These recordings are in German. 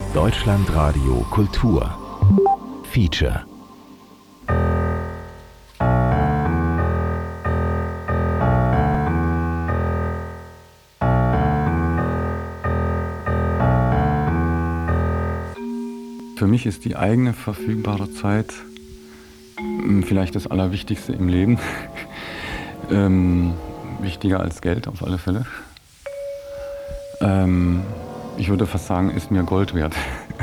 Deutschlandradio Kultur Feature. Für mich ist die eigene verfügbare Zeit vielleicht das Allerwichtigste im Leben. Wichtiger als Geld auf alle Fälle. Ich würde fast sagen, ist mir Gold wert.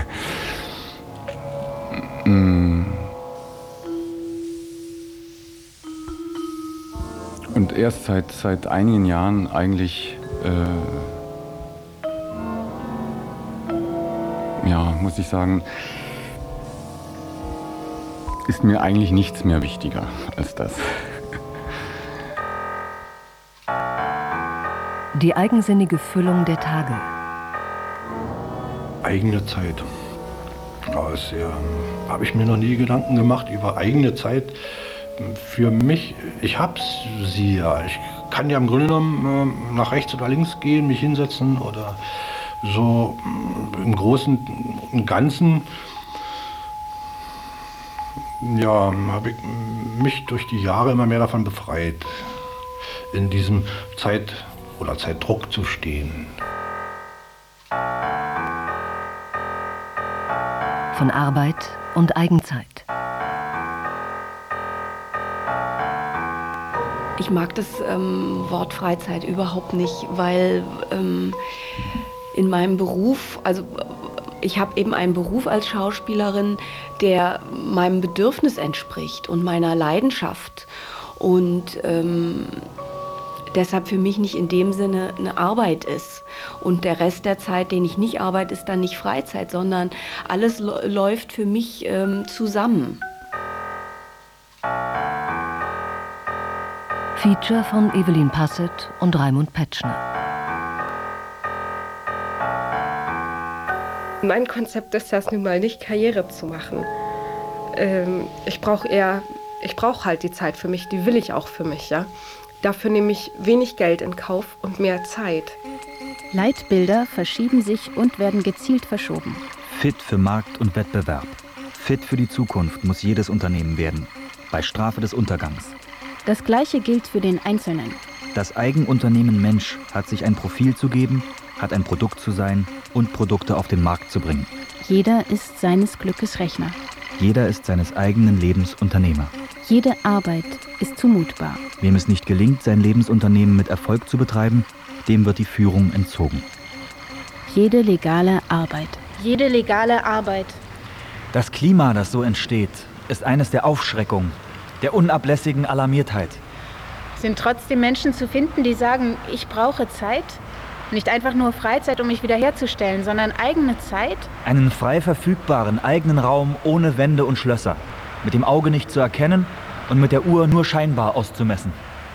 Und erst seit einigen Jahren eigentlich, muss ich sagen, ist mir eigentlich nichts mehr wichtiger als das. Die eigensinnige Füllung der Tage. Eigene Zeit. Habe ich mir noch nie Gedanken gemacht über eigene Zeit. Für mich, ich habe sie ja. Ich kann ja im Grunde genommen nach rechts oder links gehen, mich hinsetzen oder so im Großen und Ganzen. Ja, habe ich mich durch die Jahre immer mehr davon befreit, in diesem Zeitdruck zu stehen. Von Arbeit und Eigenzeit. Ich mag das Wort Freizeit überhaupt nicht, weil in meinem Beruf, also ich habe eben einen Beruf als Schauspielerin, der meinem Bedürfnis entspricht und meiner Leidenschaft und deshalb für mich nicht in dem Sinne eine Arbeit ist. Und der Rest der Zeit, den ich nicht arbeite, ist dann nicht Freizeit, sondern alles läuft für mich zusammen. Feature von Evelyn Passett und Raimund Petschner. Mein Konzept ist das nun mal nicht, Karriere zu machen. Ich brauche halt die Zeit für mich, die will ich auch für mich, ja. Dafür nehme ich wenig Geld in Kauf und mehr Zeit. Leitbilder verschieben sich und werden gezielt verschoben. Fit für Markt und Wettbewerb. Fit für die Zukunft muss jedes Unternehmen werden. Bei Strafe des Untergangs. Das Gleiche gilt für den Einzelnen. Das Eigenunternehmen Mensch hat sich ein Profil zu geben, hat ein Produkt zu sein und Produkte auf den Markt zu bringen. Jeder ist seines Glückes Rechner. Jeder ist seines eigenen Lebens Unternehmer. Jede Arbeit ist zumutbar. Wem es nicht gelingt, sein Lebensunternehmen mit Erfolg zu betreiben, dem wird die Führung entzogen. Jede legale Arbeit. Jede legale Arbeit. Das Klima, das so entsteht, ist eines der Aufschreckung, der unablässigen Alarmiertheit. Sind trotzdem Menschen zu finden, die sagen, ich brauche Zeit? Nicht einfach nur Freizeit, um mich wiederherzustellen, sondern eigene Zeit? Einen frei verfügbaren eigenen Raum ohne Wände und Schlösser. Mit dem Auge nicht zu erkennen und mit der Uhr nur scheinbar auszumessen.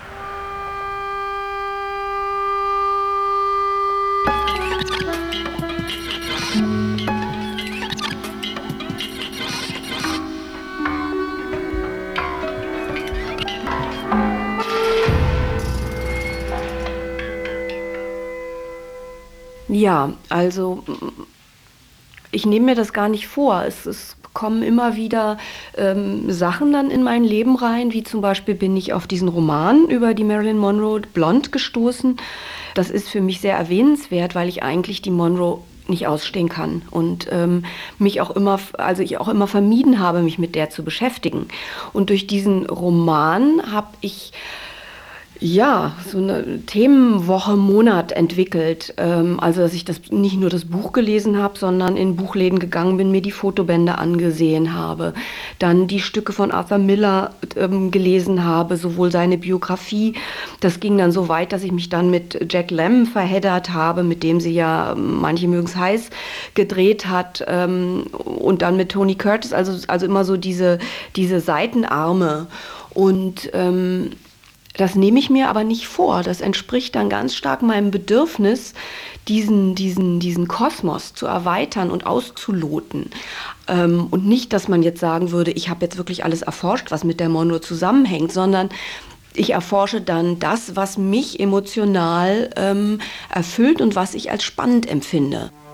Ja, also ich nehme mir das gar nicht vor. Es kommen immer wieder Sachen dann in mein Leben rein, wie zum Beispiel bin ich auf diesen Roman über die Marilyn Monroe, Blonde, gestoßen. Das ist für mich sehr erwähnenswert, weil ich eigentlich die Monroe nicht ausstehen kann und ich auch immer vermieden habe, mich mit der zu beschäftigen. Und durch diesen Roman habe ich so eine Themenwoche, Monat entwickelt. Also, dass ich nicht nur das Buch gelesen habe, sondern in Buchläden gegangen bin, mir die Fotobände angesehen habe. Dann die Stücke von Arthur Miller gelesen habe, sowohl seine Biografie. Das ging dann so weit, dass ich mich dann mit Jack Lemmon verheddert habe, mit dem sie ja, manche mögen es heiß, gedreht hat. Und dann mit Tony Curtis, also immer so diese Seitenarme. Und das nehme ich mir aber nicht vor. Das entspricht dann ganz stark meinem Bedürfnis, diesen Kosmos zu erweitern und auszuloten. Und nicht, dass man jetzt sagen würde, ich habe jetzt wirklich alles erforscht, was mit der Monroe zusammenhängt, sondern ich erforsche dann das, was mich emotional erfüllt und was ich als spannend empfinde.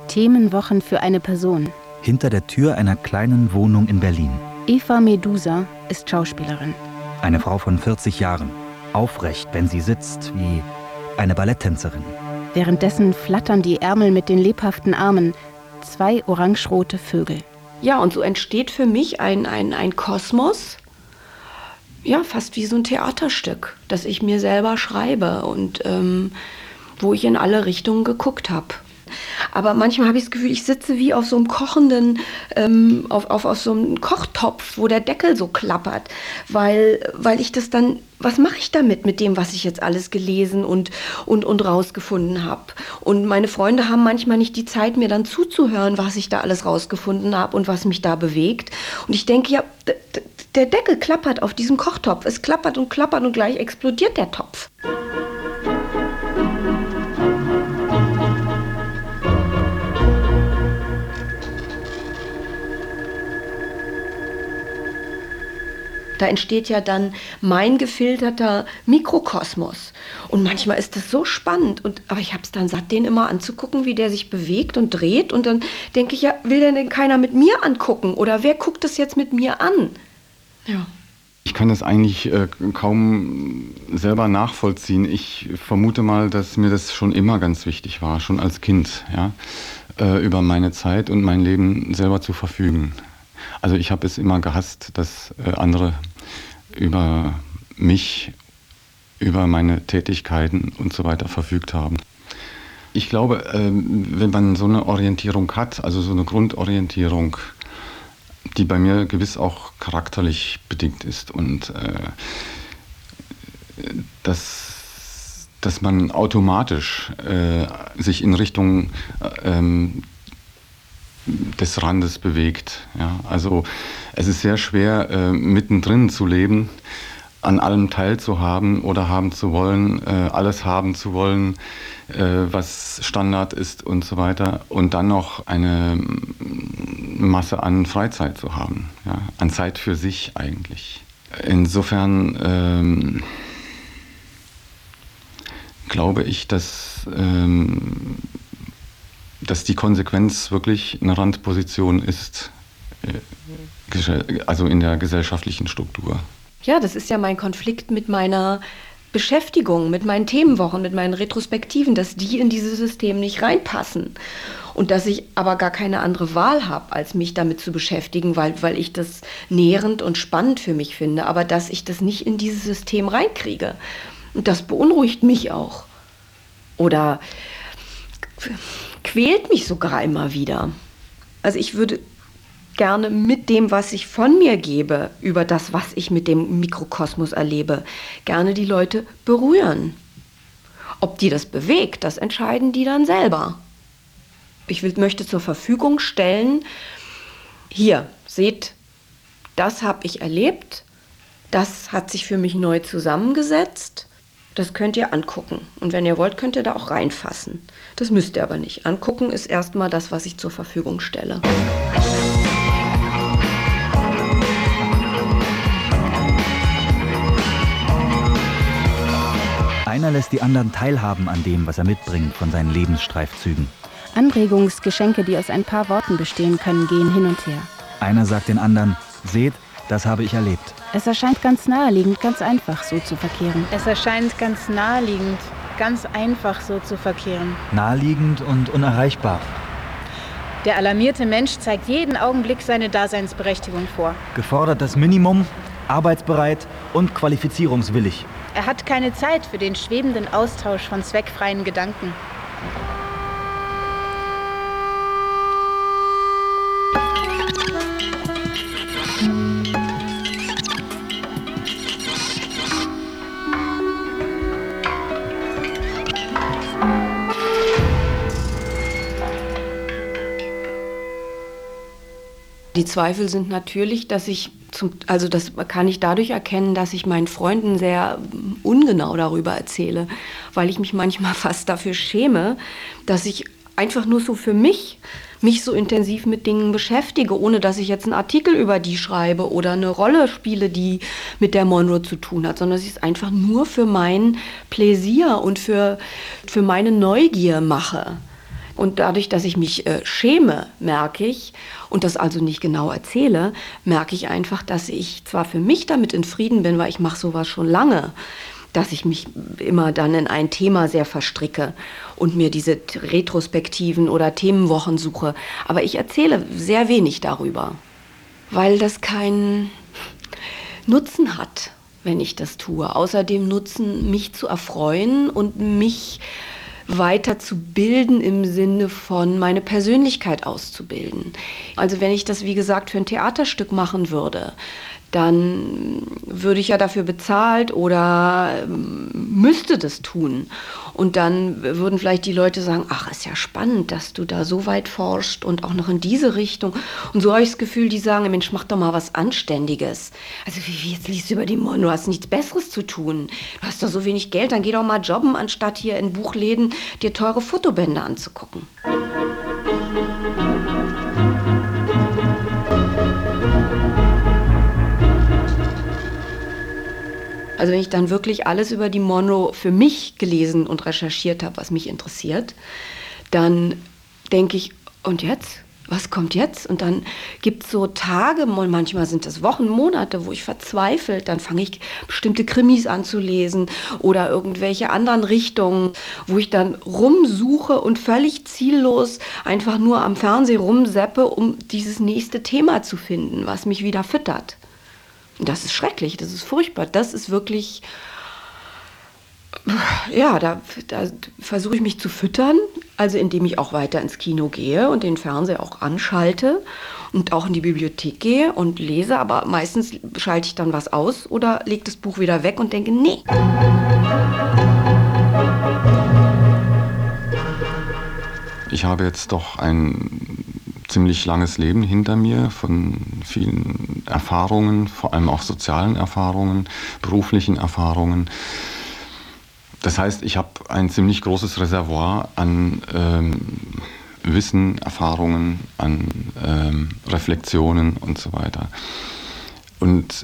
Themenwochen für eine Person. Hinter der Tür einer kleinen Wohnung in Berlin. Eva Medusa ist Schauspielerin. Eine Frau von 40 Jahren. Aufrecht, wenn sie sitzt, wie eine Balletttänzerin. Währenddessen flattern die Ärmel mit den lebhaften Armen. 2 orangerote Vögel. Ja, und so entsteht für mich ein Kosmos, ja, fast wie so ein Theaterstück, das ich mir selber schreibe und wo ich in alle Richtungen geguckt habe. Aber manchmal habe ich das Gefühl, ich sitze wie auf so einem kochenden, auf so einem Kochtopf, wo der Deckel so klappert, weil ich das dann, was mache ich damit mit dem, was ich jetzt alles gelesen und rausgefunden habe? Und meine Freunde haben manchmal nicht die Zeit, mir dann zuzuhören, was ich da alles rausgefunden habe und was mich da bewegt. Und ich denke, ja, der Deckel klappert auf diesem Kochtopf. Es klappert und gleich explodiert der Topf. Da entsteht ja dann mein gefilterter Mikrokosmos. Und manchmal ist das so spannend. Aber ich habe es dann satt, den immer anzugucken, wie der sich bewegt und dreht. Und dann denke ich, ja, will denn keiner mit mir angucken? Oder wer guckt das jetzt mit mir an? Ja. Ich kann das eigentlich kaum selber nachvollziehen. Ich vermute mal, dass mir das schon immer ganz wichtig war, schon als Kind, ja, über meine Zeit und mein Leben selber zu verfügen. Also ich habe es immer gehasst, dass andere über mich, über meine Tätigkeiten und so weiter verfügt haben. Ich glaube, wenn man so eine Orientierung hat, also so eine Grundorientierung, die bei mir gewiss auch charakterlich bedingt ist und dass man automatisch sich in Richtung des Randes bewegt. Ja. Also es ist sehr schwer, mittendrin zu leben, an allem teilzuhaben oder haben zu wollen, alles haben zu wollen, was Standard ist und so weiter, und dann noch eine Masse an Freizeit zu haben, ja, an Zeit für sich eigentlich. Insofern glaube ich, dass die Konsequenz wirklich eine Randposition ist, also in der gesellschaftlichen Struktur. Ja, das ist ja mein Konflikt mit meiner Beschäftigung, mit meinen Themenwochen, mit meinen Retrospektiven, dass die in dieses System nicht reinpassen. Und dass ich aber gar keine andere Wahl habe, als mich damit zu beschäftigen, weil ich das nährend und spannend für mich finde, aber dass ich das nicht in dieses System reinkriege. Und das beunruhigt mich auch. Oder quält mich sogar immer wieder. Also ich würde gerne mit dem, was ich von mir gebe, über das, was ich mit dem Mikrokosmos erlebe, gerne die Leute berühren. Ob die das bewegt, das entscheiden die dann selber. Ich möchte zur Verfügung stellen, hier, seht, das habe ich erlebt, das hat sich für mich neu zusammengesetzt. Das könnt ihr angucken. Und wenn ihr wollt, könnt ihr da auch reinfassen. Das müsst ihr aber nicht. Angucken ist erstmal das, was ich zur Verfügung stelle. Einer lässt die anderen teilhaben an dem, was er mitbringt von seinen Lebensstreifzügen. Anregungsgeschenke, die aus ein paar Worten bestehen können, gehen hin und her. Einer sagt den anderen, seht, das habe ich erlebt. Es erscheint ganz naheliegend, ganz einfach so zu verkehren. Es erscheint ganz naheliegend, ganz einfach so zu verkehren. Naheliegend und unerreichbar. Der alarmierte Mensch zeigt jeden Augenblick seine Daseinsberechtigung vor. Gefordert das Minimum, arbeitsbereit und qualifizierungswillig. Er hat keine Zeit für den schwebenden Austausch von zweckfreien Gedanken. Die Zweifel sind natürlich, dass ich, das kann ich dadurch erkennen, dass ich meinen Freunden sehr ungenau darüber erzähle, weil ich mich manchmal fast dafür schäme, dass ich einfach nur so für mich so intensiv mit Dingen beschäftige, ohne dass ich jetzt einen Artikel über die schreibe oder eine Rolle spiele, die mit der Monroe zu tun hat, sondern dass ich es einfach nur für mein Pläsier und für meine Neugier mache. Und dadurch, dass ich mich schäme, merke ich, und das also nicht genau erzähle, merke ich einfach, dass ich zwar für mich damit in Frieden bin, weil ich mache sowas schon lange, dass ich mich immer dann in ein Thema sehr verstricke und mir diese Retrospektiven oder Themenwochen suche. Aber ich erzähle sehr wenig darüber, weil das keinen Nutzen hat, wenn ich das tue. Außer dem Nutzen, mich zu erfreuen und mich weiter zu bilden im Sinne von meine Persönlichkeit auszubilden. Also wenn ich das, wie gesagt, für ein Theaterstück machen würde, dann würde ich ja dafür bezahlt oder müsste das tun. Und dann würden vielleicht die Leute sagen, ach, ist ja spannend, dass du da so weit forschst und auch noch in diese Richtung. Und so habe ich das Gefühl, die sagen, Mensch, mach doch mal was Anständiges. Also wie jetzt liest du über die Mon, du hast nichts Besseres zu tun. Du hast doch so wenig Geld, dann geh doch mal jobben, anstatt hier in Buchläden dir teure Fotobände anzugucken. Also wenn ich dann wirklich alles über die Monroe für mich gelesen und recherchiert habe, was mich interessiert, dann denke ich, und jetzt? Was kommt jetzt? Und dann gibt es so Tage, manchmal sind es Wochen, Monate, wo ich verzweifelt, dann fange ich bestimmte Krimis an zu lesen oder irgendwelche anderen Richtungen, wo ich dann rumsuche und völlig ziellos einfach nur am Fernsehen rumseppe, um dieses nächste Thema zu finden, was mich wieder füttert. Und das ist schrecklich, das ist furchtbar, das ist wirklich, ja, da versuche ich mich zu füttern, also indem ich auch weiter ins Kino gehe und den Fernseher auch anschalte und auch in die Bibliothek gehe und lese, aber meistens schalte ich dann was aus oder lege das Buch wieder weg und denke, nee. Ich habe jetzt doch ein ziemlich langes Leben hinter mir von vielen Erfahrungen, vor allem auch sozialen Erfahrungen, beruflichen Erfahrungen. Das heißt, ich habe ein ziemlich großes Reservoir an Wissen, Erfahrungen, an Reflexionen und so weiter. Und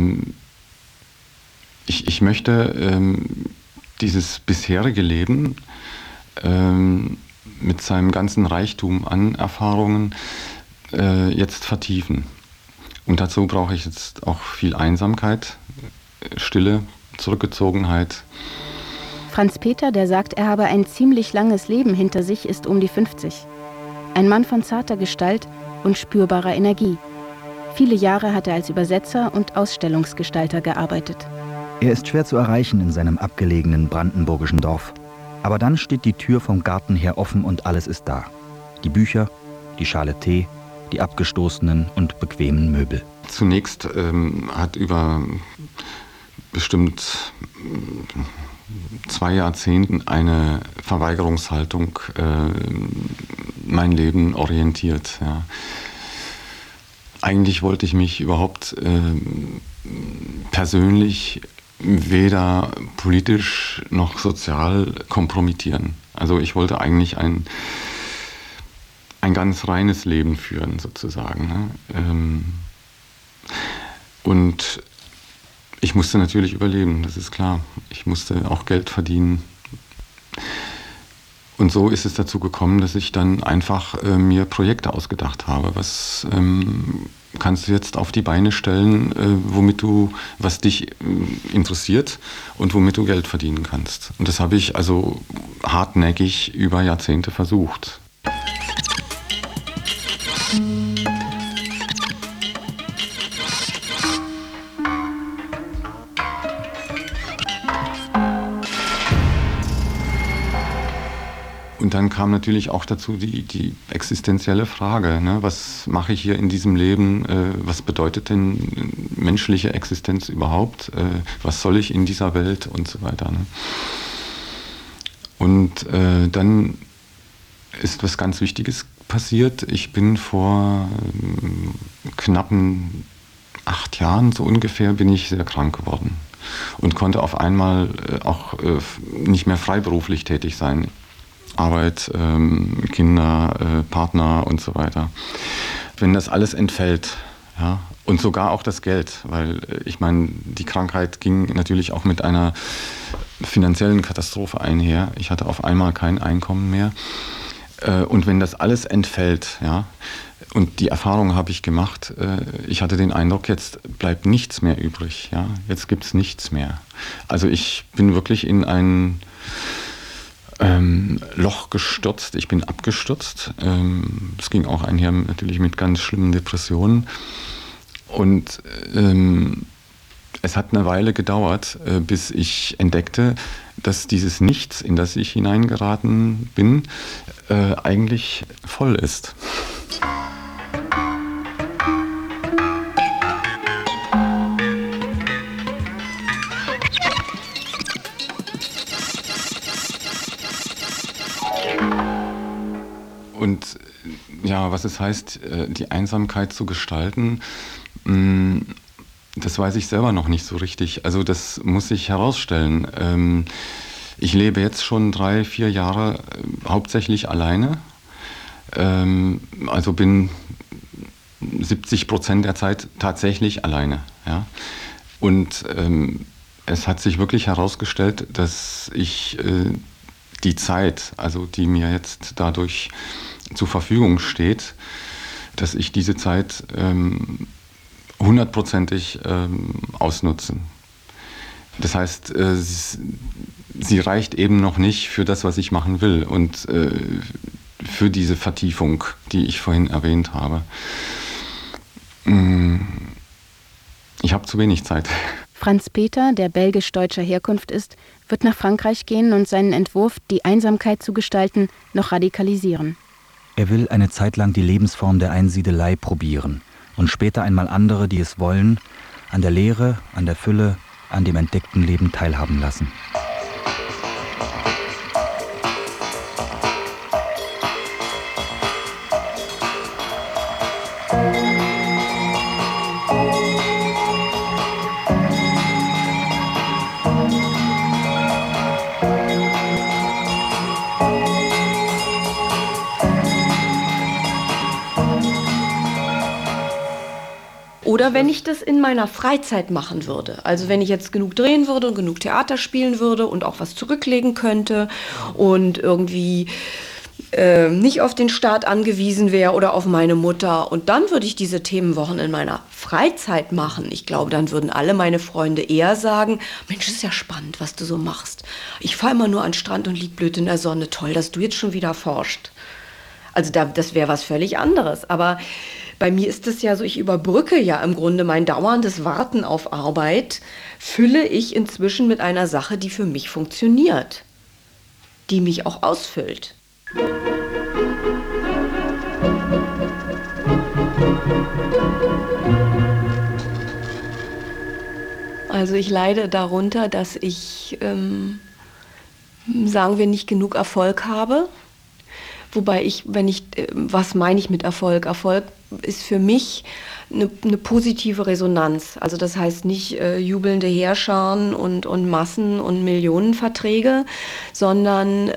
ich möchte dieses bisherige Leben mit seinem ganzen Reichtum an Erfahrungen jetzt vertiefen. Und dazu brauche ich jetzt auch viel Einsamkeit, Stille, Zurückgezogenheit. Franz Peter, der sagt, er habe ein ziemlich langes Leben hinter sich, ist um die 50. Ein Mann von zarter Gestalt und spürbarer Energie. Viele Jahre hat er als Übersetzer und Ausstellungsgestalter gearbeitet. Er ist schwer zu erreichen in seinem abgelegenen brandenburgischen Dorf. Aber dann steht die Tür vom Garten her offen und alles ist da. Die Bücher, die Schale Tee, die abgestoßenen und bequemen Möbel. Zunächst hat über bestimmt 2 Jahrzehnten eine Verweigerungshaltung mein Leben orientiert. Ja. Eigentlich wollte ich mich überhaupt persönlich weder politisch noch sozial kompromittieren. Also ich wollte eigentlich ein ganz reines Leben führen, sozusagen. Ne? Und ich musste natürlich überleben, das ist klar. Ich musste auch Geld verdienen. Und so ist es dazu gekommen, dass ich dann einfach mir Projekte ausgedacht habe. Was kannst du jetzt auf die Beine stellen, was dich interessiert und womit du Geld verdienen kannst. Und das habe ich also hartnäckig über Jahrzehnte versucht. Und dann kam natürlich auch dazu die existenzielle Frage, ne? Was mache ich hier in diesem Leben? Was bedeutet denn menschliche Existenz überhaupt? Was soll ich in dieser Welt und so weiter? Ne? Und dann ist was ganz Wichtiges passiert. Ich bin vor knappen 8 Jahren, so ungefähr, bin ich sehr krank geworden und konnte auf einmal auch nicht mehr freiberuflich tätig sein. Arbeit, Kinder, Partner und so weiter. Wenn das alles entfällt, ja, und sogar auch das Geld, weil ich meine, die Krankheit ging natürlich auch mit einer finanziellen Katastrophe einher. Ich hatte auf einmal kein Einkommen mehr. Und wenn das alles entfällt, ja, und die Erfahrung habe ich gemacht, ich hatte den Eindruck, jetzt bleibt nichts mehr übrig. Ja? Jetzt gibt es nichts mehr. Also ich bin wirklich in ein Loch gestürzt. Ich bin abgestürzt. Es ging auch einher natürlich mit ganz schlimmen Depressionen. Und es hat eine Weile gedauert, bis ich entdeckte, dass dieses Nichts, in das ich hineingeraten bin, eigentlich voll ist. Und ja, was es heißt, die Einsamkeit zu gestalten, das weiß ich selber noch nicht so richtig. Also das muss ich herausstellen. Ich lebe jetzt schon 3-4 Jahre hauptsächlich alleine. Also bin 70% der Zeit tatsächlich alleine. Ja? Und es hat sich wirklich herausgestellt, dass ich die Zeit, also die mir jetzt dadurch zur Verfügung steht, dass ich diese Zeit 100%ig ausnutzen. Das heißt, sie reicht eben noch nicht für das, was ich machen will und für diese Vertiefung, die ich vorhin erwähnt habe. Ich habe zu wenig Zeit. Franz Peter, der belgisch-deutscher Herkunft ist, wird nach Frankreich gehen und seinen Entwurf, die Einsamkeit zu gestalten, noch radikalisieren. Er will eine Zeit lang die Lebensform der Einsiedelei probieren und später einmal andere, die es wollen, an der Leere, an der Fülle, an dem entdeckten Leben teilhaben lassen. Oder wenn ich das in meiner Freizeit machen würde. Also wenn ich jetzt genug drehen würde und genug Theater spielen würde und auch was zurücklegen könnte und irgendwie nicht auf den Staat angewiesen wäre oder auf meine Mutter. Und dann würde ich diese Themenwochen in meiner Freizeit machen. Ich glaube, dann würden alle meine Freunde eher sagen, Mensch, ist ja spannend, was du so machst. Ich fahre immer nur an den Strand und lieg blöd in der Sonne. Toll, dass du jetzt schon wieder forscht. Also das wäre was völlig anderes. Aber bei mir ist es ja so, ich überbrücke ja im Grunde mein dauerndes Warten auf Arbeit, fülle ich inzwischen mit einer Sache, die für mich funktioniert, die mich auch ausfüllt. Also ich leide darunter, dass ich, sagen wir, nicht genug Erfolg habe. Wobei was meine ich mit Erfolg? Erfolg ist für mich eine positive Resonanz. Also das heißt nicht jubelnde Heerscharen und Massen und Millionenverträge, sondern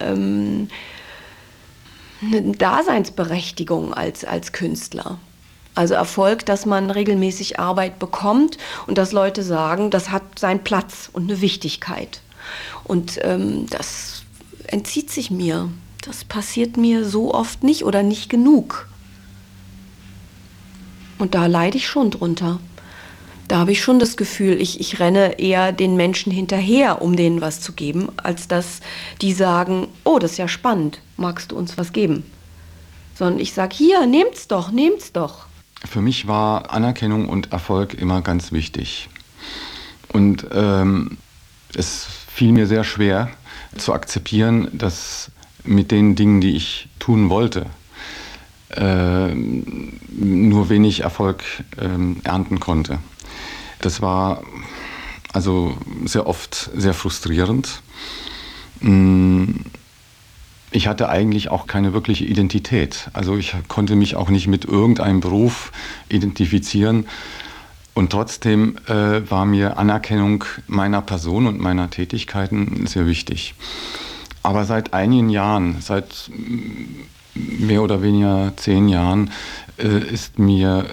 eine Daseinsberechtigung als Künstler. Also Erfolg, dass man regelmäßig Arbeit bekommt und dass Leute sagen, das hat seinen Platz und eine Wichtigkeit. Und das entzieht sich mir. Das passiert mir so oft nicht oder nicht genug. Und da leide ich schon drunter. Da habe ich schon das Gefühl, ich renne eher den Menschen hinterher, um denen was zu geben, als dass die sagen, oh, das ist ja spannend, magst du uns was geben? Sondern ich sage, hier, nehmt's doch. Für mich war Anerkennung und Erfolg immer ganz wichtig. Und es fiel mir sehr schwer zu akzeptieren, dass mit den Dingen, die ich tun wollte, nur wenig Erfolg ernten konnte. Das war also sehr oft sehr frustrierend. Ich hatte eigentlich auch keine wirkliche Identität. Also ich konnte mich auch nicht mit irgendeinem Beruf identifizieren. Und trotzdem war mir Anerkennung meiner Person und meiner Tätigkeiten sehr wichtig. Aber seit einigen Jahren, seit mehr oder weniger 10 Jahren, ist mir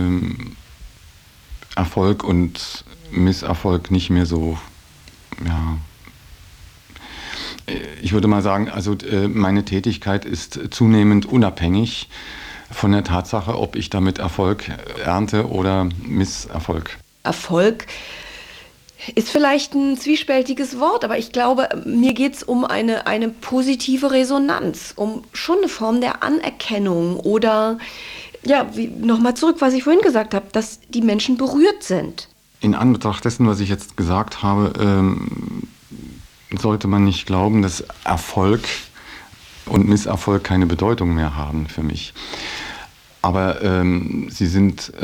Erfolg und Misserfolg nicht mehr so, ja. Ich würde mal sagen, also meine Tätigkeit ist zunehmend unabhängig von der Tatsache, ob ich damit Erfolg ernte oder Misserfolg. Erfolg ist vielleicht ein zwiespältiges Wort, aber ich glaube, mir geht es um eine positive Resonanz, um schon eine Form der Anerkennung oder, ja, nochmal zurück, was ich vorhin gesagt habe, dass die Menschen berührt sind. In Anbetracht dessen, was ich jetzt gesagt habe, sollte man nicht glauben, dass Erfolg und Misserfolg keine Bedeutung mehr haben für mich. Aber sie sind,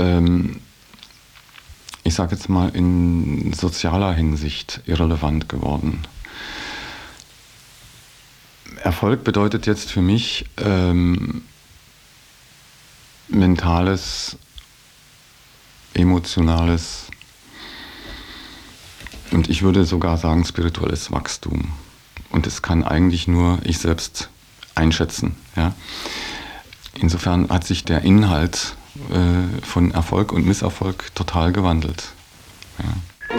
ich sage jetzt mal, in sozialer Hinsicht irrelevant geworden. Erfolg bedeutet jetzt für mich mentales, emotionales und ich würde sogar sagen spirituelles Wachstum. Und das kann eigentlich nur ich selbst einschätzen. Ja? Insofern hat sich der Inhalt von Erfolg und Misserfolg total gewandelt. Ja.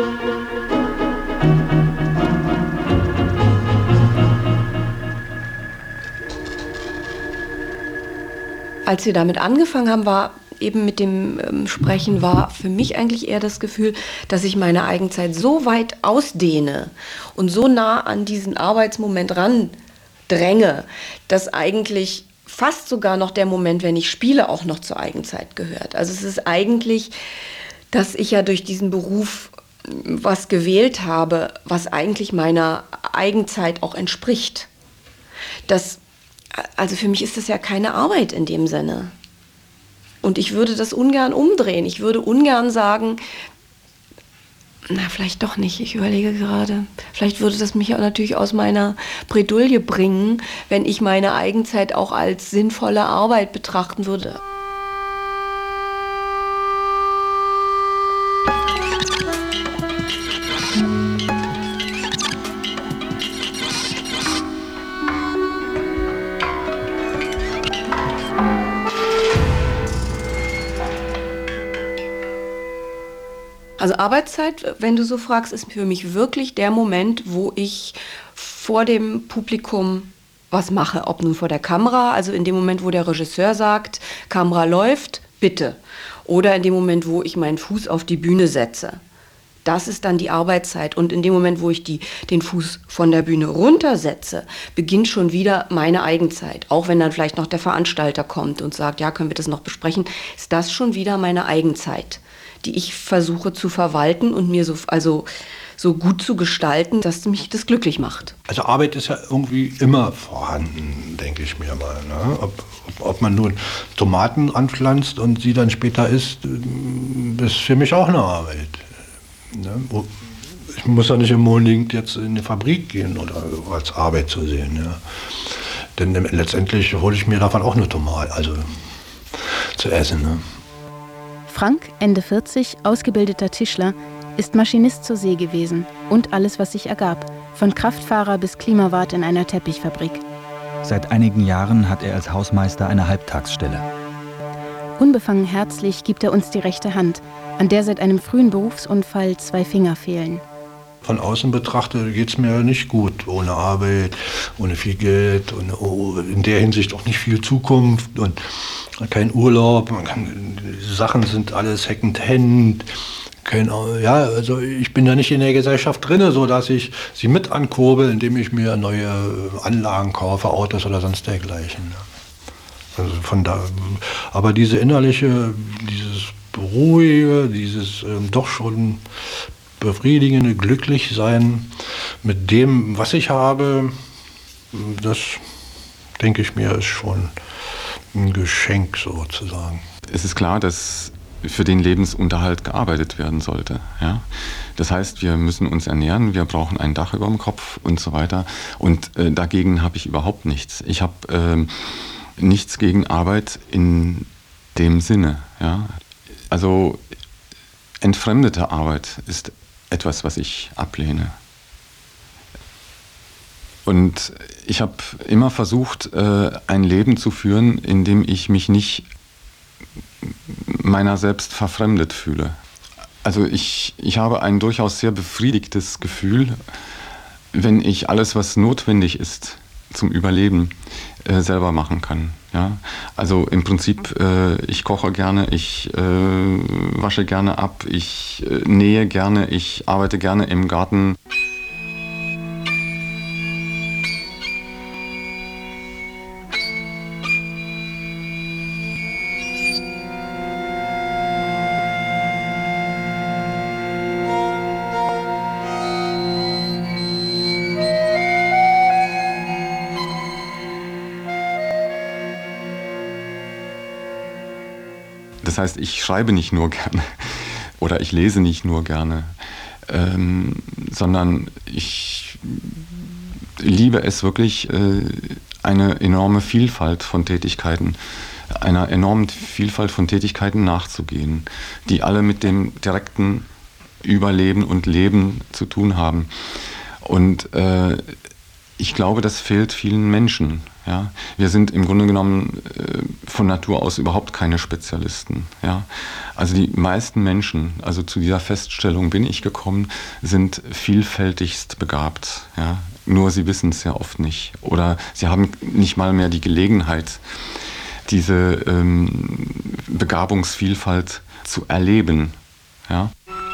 Als wir damit angefangen haben, war eben mit dem Sprechen, war für mich eigentlich eher das Gefühl, dass ich meine Eigenzeit so weit ausdehne und so nah an diesen Arbeitsmoment randränge, dass eigentlich fast sogar noch der Moment, wenn ich spiele, auch noch zur Eigenzeit gehört. Also es ist eigentlich, dass ich ja durch diesen Beruf was gewählt habe, was eigentlich meiner Eigenzeit auch entspricht. Also für mich ist das ja keine Arbeit in dem Sinne. Und ich würde das ungern umdrehen. Ich würde ungern sagen, na, vielleicht doch nicht, ich überlege gerade. Vielleicht würde das mich auch natürlich aus meiner Bredouille bringen, wenn ich meine Eigenzeit auch als sinnvolle Arbeit betrachten würde. Also Arbeitszeit, wenn du so fragst, ist für mich wirklich der Moment, wo ich vor dem Publikum was mache. Ob nun vor der Kamera, also in dem Moment, wo der Regisseur sagt, Kamera läuft, bitte. Oder in dem Moment, wo ich meinen Fuß auf die Bühne setze. Das ist dann die Arbeitszeit. Und in dem Moment, wo ich den Fuß von der Bühne runtersetze, beginnt schon wieder meine Eigenzeit. Auch wenn dann vielleicht noch der Veranstalter kommt und sagt, ja, können wir das noch besprechen, ist das schon wieder meine Eigenzeit, die ich versuche zu verwalten und mir so gut zu gestalten, dass mich das glücklich macht. Also Arbeit ist ja irgendwie immer vorhanden, denke ich mir mal. Ne? Ob man nun Tomaten anpflanzt und sie dann später isst, ist für mich auch eine Arbeit. Ne? Ich muss ja nicht unbedingt jetzt in eine Fabrik gehen oder als Arbeit zu sehen. Ja? Denn letztendlich hole ich mir davon auch eine Tomate, also zu essen. Ne? Frank, Ende 40, ausgebildeter Tischler, ist Maschinist zur See gewesen und alles, was sich ergab, von Kraftfahrer bis Klimawart in einer Teppichfabrik. Seit einigen Jahren hat er als Hausmeister eine Halbtagsstelle. Unbefangen herzlich gibt er uns die rechte Hand, an der seit einem frühen Berufsunfall 2 Finger fehlen. Von außen betrachtet geht es mir nicht gut, ohne Arbeit, ohne viel Geld und in der Hinsicht auch nicht viel Zukunft und kein Urlaub. Die Sachen sind alles Secondhand. Also ich bin ja nicht in der Gesellschaft drin, so dass ich sie mit ankurbel, indem ich mir neue Anlagen kaufe, Autos oder sonst dergleichen. Also aber diese innerliche, dieses ruhige, dieses doch schon befriedigende Glücklichsein mit dem, was ich habe, das denke ich mir, ist schon ein Geschenk sozusagen. Es ist klar, dass für den Lebensunterhalt gearbeitet werden sollte. Ja? Das heißt, wir müssen uns ernähren, wir brauchen ein Dach über dem Kopf und so weiter. Und dagegen habe ich überhaupt nichts. Ich habe nichts gegen Arbeit in dem Sinne. Ja? Also entfremdete Arbeit ist etwas, was ich ablehne. Und ich habe immer versucht, ein Leben zu führen, in dem ich mich nicht meiner selbst verfremdet fühle. Also ich habe ein durchaus sehr befriedigtes Gefühl, wenn ich alles, was notwendig ist zum Überleben, selber machen kann. Ja? Also im Prinzip, ich koche gerne, ich wasche gerne ab, ich nähe gerne, ich arbeite gerne im Garten. Das heißt, ich schreibe nicht nur gerne oder ich lese nicht nur gerne, sondern ich liebe es wirklich, eine enorme Vielfalt von Tätigkeiten, einer enormen Vielfalt von Tätigkeiten nachzugehen, die alle mit dem direkten Überleben und Leben zu tun haben. Und ich glaube, das fehlt vielen Menschen. Ja? Wir sind im Grunde genommen von Natur aus überhaupt keine Spezialisten. Ja? Also die meisten Menschen, also zu dieser Feststellung bin ich gekommen, sind vielfältigst begabt. Ja? Nur sie wissen es ja oft nicht. Oder sie haben nicht mal mehr die Gelegenheit, diese Begabungsvielfalt zu erleben. Ja?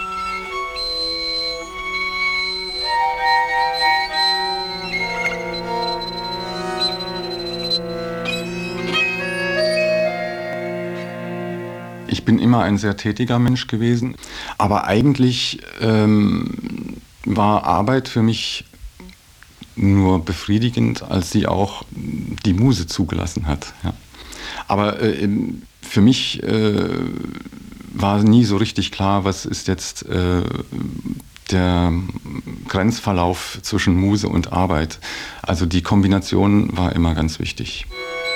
Ich bin immer ein sehr tätiger Mensch gewesen, aber eigentlich war Arbeit für mich nur befriedigend, als sie auch die Muse zugelassen hat. Ja. Aber für mich war nie so richtig klar, was ist jetzt der Grenzverlauf zwischen Muse und Arbeit. Also die Kombination war immer ganz wichtig.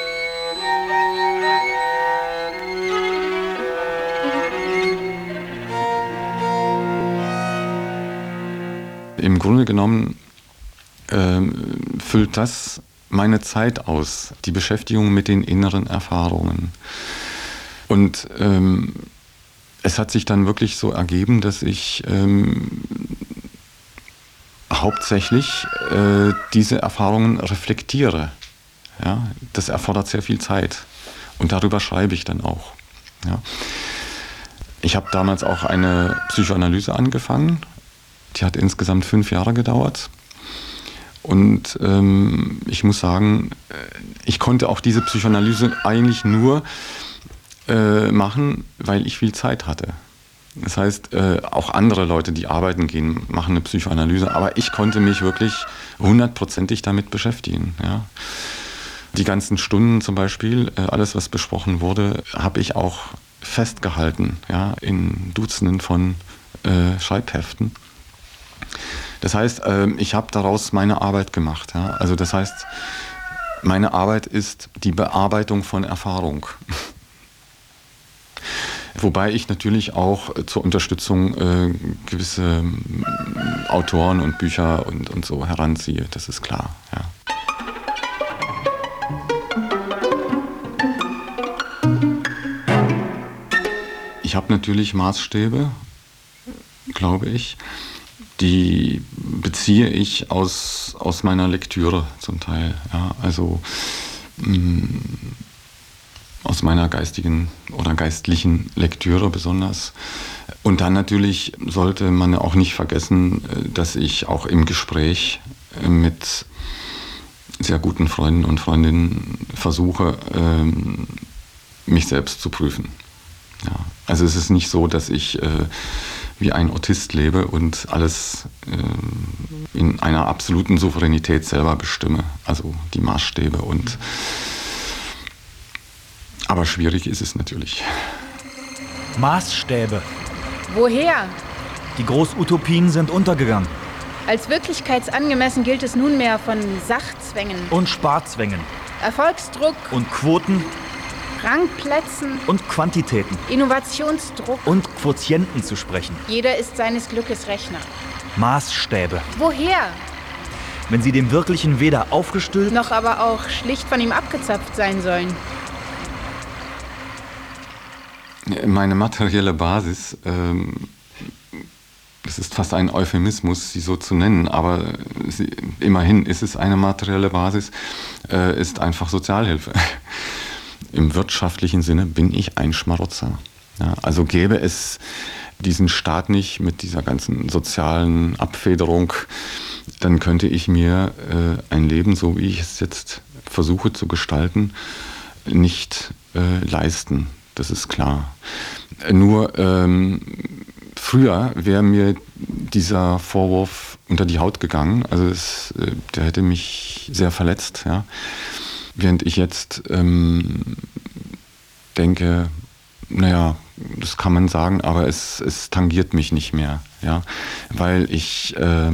Im Grunde genommen füllt das meine Zeit aus, die Beschäftigung mit den inneren Erfahrungen. Und es hat sich dann wirklich so ergeben, dass ich hauptsächlich diese Erfahrungen reflektiere. Ja? Das erfordert sehr viel Zeit und darüber schreibe ich dann auch. Ja? Ich habe damals auch eine Psychoanalyse angefangen. Die hat insgesamt 5 Jahre gedauert. Und ich muss sagen, ich konnte auch diese Psychoanalyse eigentlich nur machen, weil ich viel Zeit hatte. Das heißt, auch andere Leute, die arbeiten gehen, machen eine Psychoanalyse. Aber ich konnte mich wirklich 100%ig damit beschäftigen. Ja. Die ganzen Stunden zum Beispiel, alles was besprochen wurde, habe ich auch festgehalten, ja, in Dutzenden von Schreibheften. Das heißt, ich habe daraus meine Arbeit gemacht. Ja? Also das heißt, meine Arbeit ist die Bearbeitung von Erfahrung. Wobei ich natürlich auch zur Unterstützung gewisse Autoren und Bücher und so heranziehe, das ist klar. Ja. Ich habe natürlich Maßstäbe, glaube ich. Die beziehe ich aus meiner Lektüre zum Teil. Ja, also aus meiner geistigen oder geistlichen Lektüre besonders. Und dann natürlich sollte man auch nicht vergessen, dass ich auch im Gespräch mit sehr guten Freunden und Freundinnen versuche, mich selbst zu prüfen. Ja, also es ist nicht so, dass ich wie ein Autist lebe und alles in einer absoluten Souveränität selber bestimme, also die Maßstäbe. Aber schwierig ist es natürlich. Maßstäbe. Woher? Die Großutopien sind untergegangen. Als wirklichkeitsangemessen gilt es nunmehr von Sachzwängen Und Sparzwängen. Erfolgsdruck, Und Quoten. Rangplätzen, Und Quantitäten. Innovationsdruck. Und Quotienten zu sprechen. Jeder ist seines Glückes Rechner. Maßstäbe. Woher? Wenn sie dem Wirklichen weder aufgestülpt Noch aber auch schlicht von ihm abgezapft sein sollen. Meine materielle Basis es ist fast ein Euphemismus, sie so zu nennen, aber immerhin ist es eine materielle Basis, ist einfach Sozialhilfe. Im wirtschaftlichen Sinne bin ich ein Schmarotzer. Ja, also gäbe es diesen Staat nicht mit dieser ganzen sozialen Abfederung, dann könnte ich mir ein Leben, so wie ich es jetzt versuche zu gestalten, nicht leisten. Das ist klar. Nur früher wäre mir dieser Vorwurf unter die Haut gegangen. Also der hätte mich sehr verletzt. Ja. Während ich jetzt denke, naja, das kann man sagen, aber es tangiert mich nicht mehr. Ja. Weil ich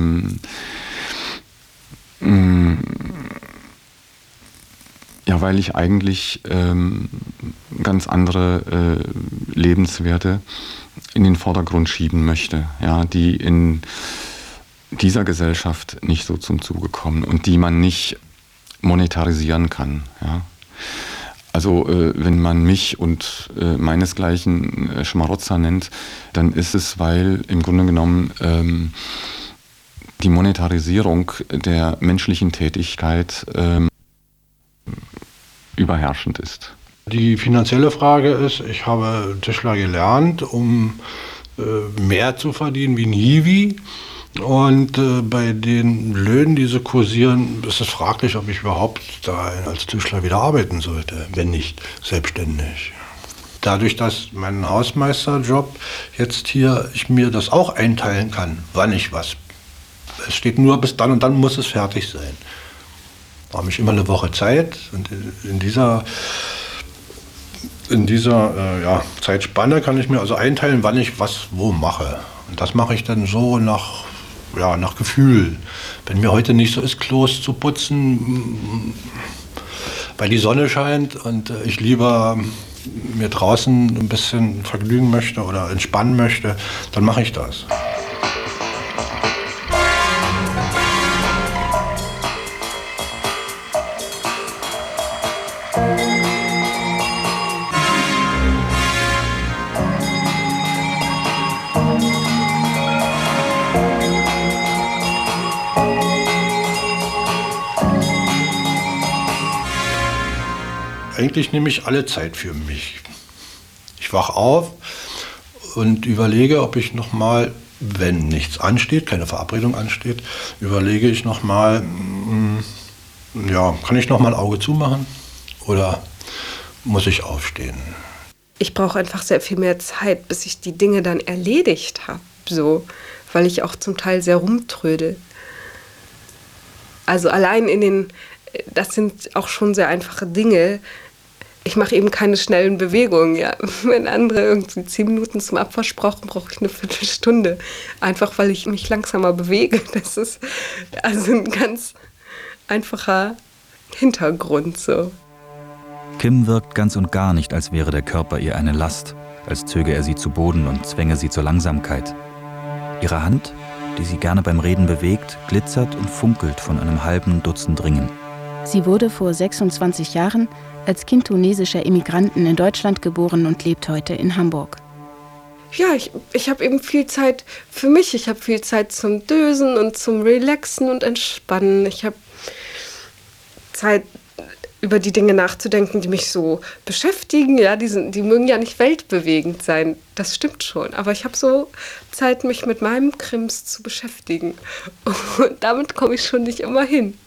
weil ich eigentlich ganz andere Lebenswerte in den Vordergrund schieben möchte, ja, die in dieser Gesellschaft nicht so zum Zuge kommen und die man nicht monetarisieren kann. Ja. Also wenn man mich und meinesgleichen Schmarotzer nennt, dann ist es, weil im Grunde genommen die Monetarisierung der menschlichen Tätigkeit überherrschend ist. Die finanzielle Frage ist, ich habe Tischler gelernt, um mehr zu verdienen wie ein Hiwi. Und bei den Löhnen, die so kursieren, ist es fraglich, ob ich überhaupt da als Tischler wieder arbeiten sollte, wenn nicht selbstständig. Dadurch, dass mein Hausmeisterjob jetzt hier, ich mir das auch einteilen kann, wann ich was. Es steht nur bis dann und dann muss es fertig sein. Da habe ich immer eine Woche Zeit und in dieser Zeitspanne kann ich mir also einteilen, wann ich was wo mache. Und das mache ich dann so nach Gefühl. Wenn mir heute nicht so ist, Klos zu putzen, weil die Sonne scheint und ich lieber mir draußen ein bisschen vergnügen möchte oder entspannen möchte, dann mache ich das. Eigentlich nehme ich alle Zeit für mich. Ich wache auf und überlege, ob ich nochmal, wenn nichts ansteht, keine Verabredung ansteht, überlege ich nochmal, kann ich nochmal ein Auge zumachen oder muss ich aufstehen? Ich brauche einfach sehr viel mehr Zeit, bis ich die Dinge dann erledigt habe, so, weil ich auch zum Teil sehr rumtrödel. Also allein das sind auch schon sehr einfache Dinge. Ich mache eben keine schnellen Bewegungen. Ja. Wenn andere irgendwie 10 Minuten zum Abwasch brauchen, brauche ich eine Viertelstunde. Einfach, weil ich mich langsamer bewege. Das ist also ein ganz einfacher Hintergrund. So. Kim wirkt ganz und gar nicht, als wäre der Körper ihr eine Last, als zöge er sie zu Boden und zwänge sie zur Langsamkeit. Ihre Hand, die sie gerne beim Reden bewegt, glitzert und funkelt von einem halben Dutzend Ringen. Sie wurde vor 26 Jahren als Kind tunesischer Immigranten in Deutschland geboren und lebt heute in Hamburg. Ja, ich habe eben viel Zeit für mich. Ich habe viel Zeit zum Dösen und zum Relaxen und Entspannen. Ich habe Zeit, über die Dinge nachzudenken, die mich so beschäftigen. Ja, die mögen ja nicht weltbewegend sein, das stimmt schon. Aber ich habe so Zeit, mich mit meinem Krims zu beschäftigen. Und damit komme ich schon nicht immer hin.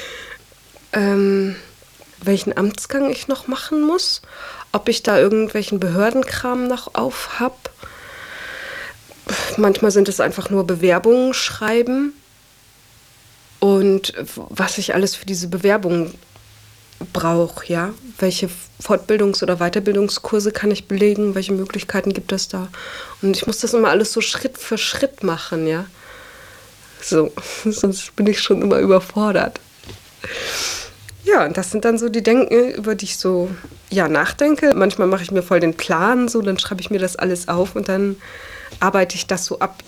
Welchen Amtsgang ich noch machen muss, ob ich da irgendwelchen Behördenkram noch auf habe. Manchmal sind es einfach nur Bewerbungen schreiben und was ich alles für diese Bewerbungen brauche, ja. Welche Fortbildungs- oder Weiterbildungskurse kann ich belegen, welche Möglichkeiten gibt es da? Und ich muss das immer alles so Schritt für Schritt machen, ja. So, sonst bin ich schon immer überfordert. Ja, und das sind dann so die Denken, über die ich so nachdenke. Manchmal mache ich mir voll den Plan, so, dann schreibe ich mir das alles auf und dann arbeite ich das so ab.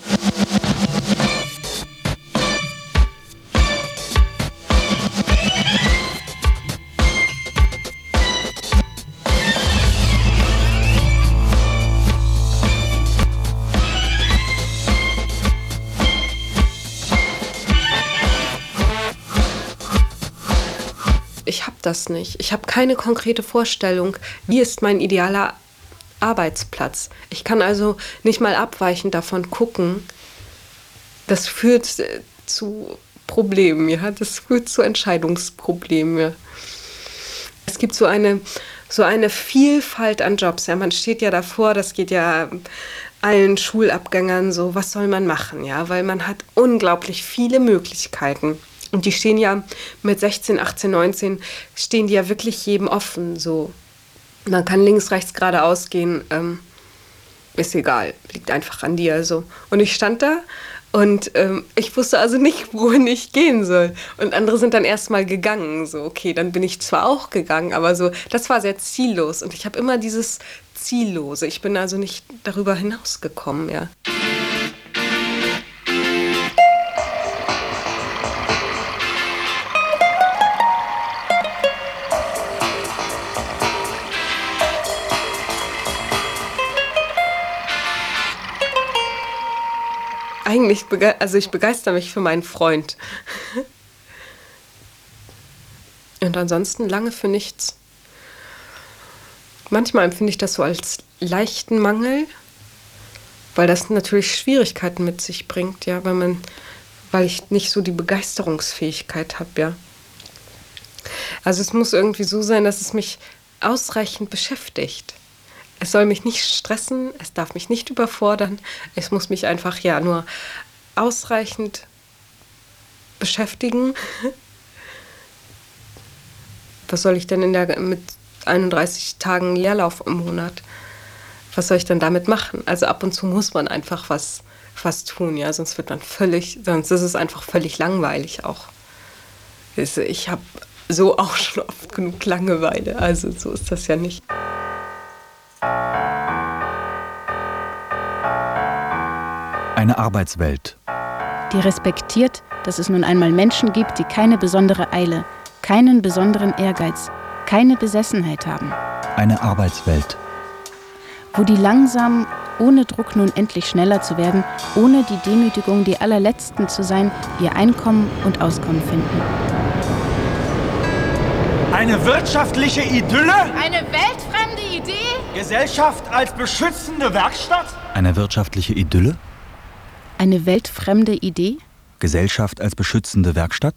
das nicht. Ich habe keine konkrete Vorstellung, wie ist mein idealer Arbeitsplatz. Ich kann also nicht mal abweichend davon gucken. Das führt zu Problemen, ja. Das führt zu Entscheidungsproblemen, ja. Es gibt so eine Vielfalt an Jobs. Ja, man steht ja davor, das geht ja allen Schulabgängern so, was soll man machen, ja, weil man hat unglaublich viele Möglichkeiten. Und die stehen ja mit 16, 18, 19, stehen die ja wirklich jedem offen, so. Man kann links, rechts, geradeaus gehen, ist egal, liegt einfach an dir, so. Und ich stand da und ich wusste also nicht, wohin ich gehen soll. Und andere sind dann erstmal gegangen, so, okay, dann bin ich zwar auch gegangen, aber so, das war sehr ziellos. Und ich habe immer dieses Ziellose, ich bin also nicht darüber hinausgekommen, ja. Eigentlich, ich begeister mich für meinen Freund. Und ansonsten lange für nichts. Manchmal empfinde ich das so als leichten Mangel, weil das natürlich Schwierigkeiten mit sich bringt, ja, weil ich nicht so die Begeisterungsfähigkeit habe, ja. Also es muss irgendwie so sein, dass es mich ausreichend beschäftigt. Es soll mich nicht stressen, es darf mich nicht überfordern. Es muss mich einfach ja nur ausreichend beschäftigen. Was soll ich denn mit 31 Tagen Leerlauf im Monat? Was soll ich denn damit machen? Also ab und zu muss man einfach was tun, ja, sonst ist es einfach völlig langweilig auch. Ich habe so auch schon oft genug Langeweile, also so ist das ja nicht. Eine Arbeitswelt. Die respektiert, dass es nun einmal Menschen gibt, die keine besondere Eile, keinen besonderen Ehrgeiz, keine Besessenheit haben. Eine Arbeitswelt. Wo die langsam, ohne Druck nun endlich schneller zu werden, ohne die Demütigung, die Allerletzten zu sein, ihr Einkommen und Auskommen finden. Eine wirtschaftliche Idylle? Eine weltfremde Idee? Gesellschaft als beschützende Werkstatt? Eine wirtschaftliche Idylle? Eine weltfremde Idee? Gesellschaft als beschützende Werkstatt?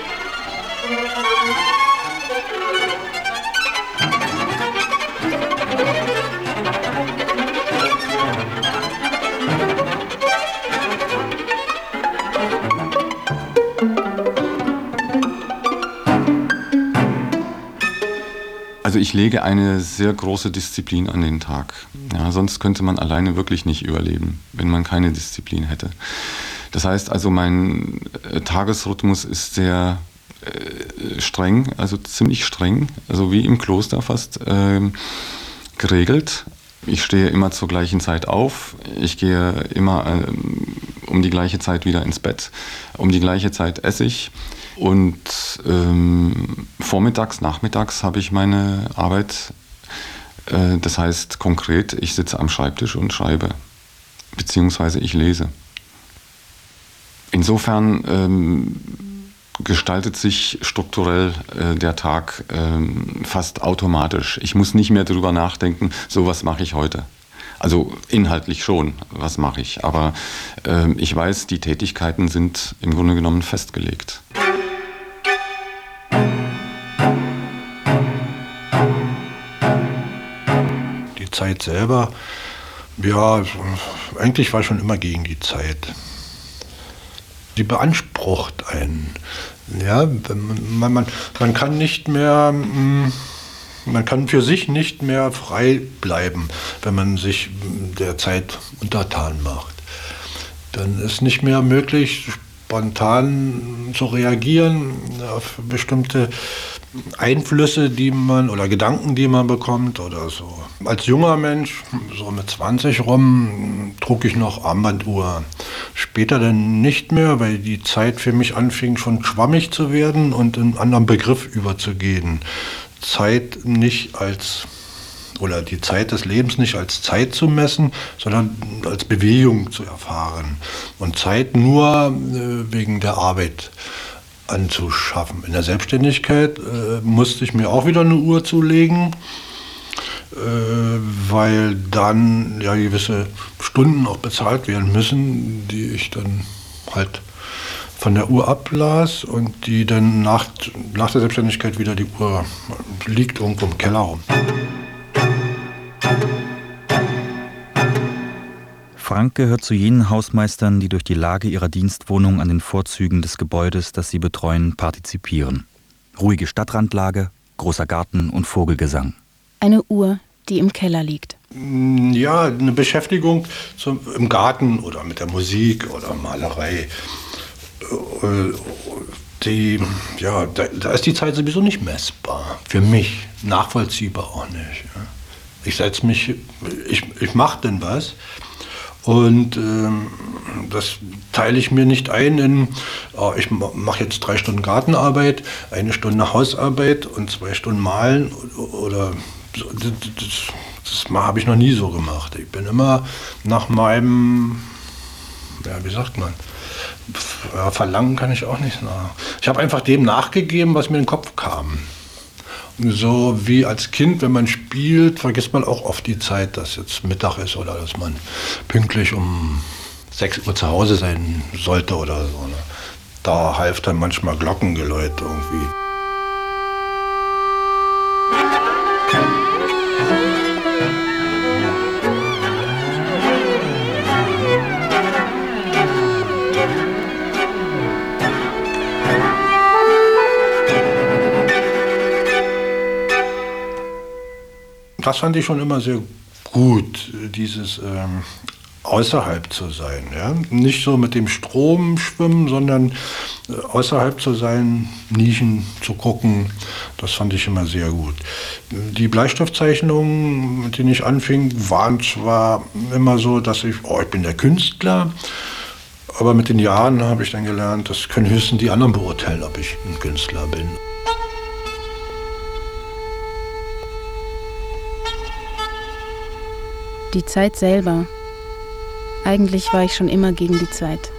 Also ich lege eine sehr große Disziplin an den Tag. Ja, sonst könnte man alleine wirklich nicht überleben, wenn man keine Disziplin hätte. Das heißt also, mein Tagesrhythmus ist sehr streng, also ziemlich streng, also wie im Kloster fast geregelt. Ich stehe immer zur gleichen Zeit auf. Ich gehe immer um die gleiche Zeit wieder ins Bett. Um die gleiche Zeit esse ich. Und vormittags, nachmittags habe ich meine Arbeit. Das heißt konkret, ich sitze am Schreibtisch und schreibe, beziehungsweise ich lese. Insofern gestaltet sich strukturell der Tag fast automatisch. Ich muss nicht mehr darüber nachdenken, so was mache ich heute. Also inhaltlich schon, was mache ich. Aber ich weiß, die Tätigkeiten sind im Grunde genommen festgelegt. Die Zeit selber, ja, eigentlich war ich schon immer gegen die Zeit. Die beansprucht einen. Ja, man kann nicht mehr, man kann für sich nicht mehr frei bleiben, wenn man sich der Zeit untertan macht. Dann ist nicht mehr möglich, spontan zu reagieren auf bestimmte Einflüsse, die man oder Gedanken, die man bekommt oder so. Als junger Mensch, so mit 20 rum, trug ich noch Armbanduhr. Später dann nicht mehr, weil die Zeit für mich anfing schon schwammig zu werden und in einen anderen Begriff überzugehen. Zeit nicht als, oder die Zeit des Lebens nicht als Zeit zu messen, sondern als Bewegung zu erfahren. Und Zeit nur wegen der Arbeit. anzuschaffen. In der Selbstständigkeit musste ich mir auch wieder eine Uhr zulegen, weil dann ja gewisse Stunden auch bezahlt werden müssen, die ich dann halt von der Uhr ablas und die dann nach der Selbstständigkeit wieder, die Uhr liegt irgendwo im Keller rum. Frank gehört zu jenen Hausmeistern, die durch die Lage ihrer Dienstwohnung an den Vorzügen des Gebäudes, das sie betreuen, partizipieren. Ruhige Stadtrandlage, großer Garten und Vogelgesang. Eine Uhr, die im Keller liegt. Ja, eine Beschäftigung im Garten oder mit der Musik oder Malerei. Da ist die Zeit sowieso nicht messbar. Für mich, nachvollziehbar auch nicht. Ja. Ich setze mich, ich mache denn was. Und das teile ich mir nicht ein in, ich mache jetzt 3 Stunden Gartenarbeit, 1 Stunde Hausarbeit und 2 Stunden Malen oder so. Das habe ich noch nie so gemacht. Ich bin immer nach meinem, wie sagt man, Verlangen kann ich auch nicht sagen. Ich habe einfach dem nachgegeben, was mir in den Kopf kam. So wie als Kind, wenn man spielt, vergisst man auch oft die Zeit, dass jetzt Mittag ist oder dass man pünktlich um 6 Uhr zu Hause sein sollte oder so. Ne? Da half dann manchmal Glockengeläut irgendwie. Das fand ich schon immer sehr gut, dieses außerhalb zu sein. Ja? Nicht so mit dem Strom schwimmen, sondern außerhalb zu sein, Nischen zu gucken. Das fand ich immer sehr gut. Die Bleistiftzeichnungen, mit denen ich anfing, waren zwar immer so, dass ich bin der Künstler, aber mit den Jahren habe ich dann gelernt, das können höchstens die anderen beurteilen, ob ich ein Künstler bin. Die Zeit selber. Eigentlich war ich schon immer gegen die Zeit.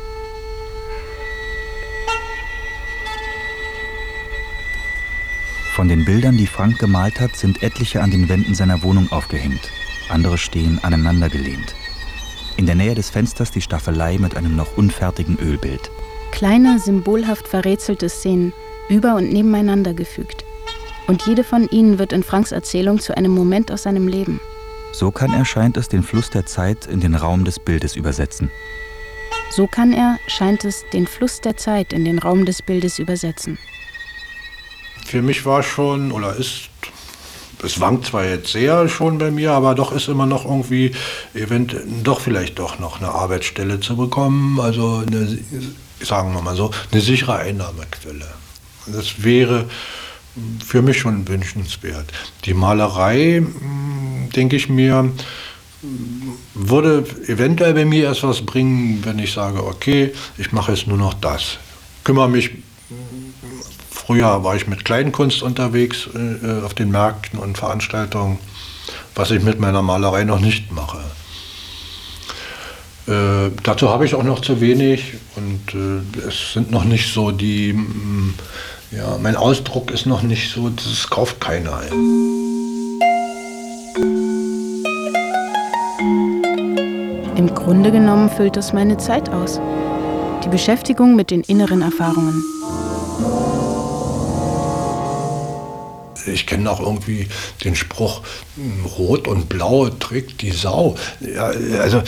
Von den Bildern, die Frank gemalt hat, sind etliche an den Wänden seiner Wohnung aufgehängt. Andere stehen aneinandergelehnt. In der Nähe des Fensters die Staffelei mit einem noch unfertigen Ölbild. Kleine, symbolhaft verrätselte Szenen, über- und nebeneinander gefügt. Und jede von ihnen wird in Franks Erzählung zu einem Moment aus seinem Leben. So kann er, scheint es, den Fluss der Zeit in den Raum des Bildes übersetzen. So kann er, scheint es, den Fluss der Zeit in den Raum des Bildes übersetzen. Für mich war schon, es wankt zwar jetzt sehr schon bei mir, aber doch ist immer noch irgendwie, vielleicht doch noch eine Arbeitsstelle zu bekommen, also sagen wir mal so, eine sichere Einnahmequelle. Das wäre für mich schon wünschenswert. Die Malerei, denke ich mir, würde eventuell bei mir erst was bringen, wenn ich sage, okay, ich mache jetzt nur noch das. Kümmere mich, früher war ich mit Kleinkunst unterwegs auf den Märkten und Veranstaltungen, was ich mit meiner Malerei noch nicht mache. Dazu habe ich auch noch zu wenig und es sind noch nicht so mein Ausdruck ist noch nicht so, das kauft keiner. Im Grunde genommen füllt das meine Zeit aus. Die Beschäftigung mit den inneren Erfahrungen. Ich kenne auch irgendwie den Spruch, Rot und Blau trägt die Sau. Ja, also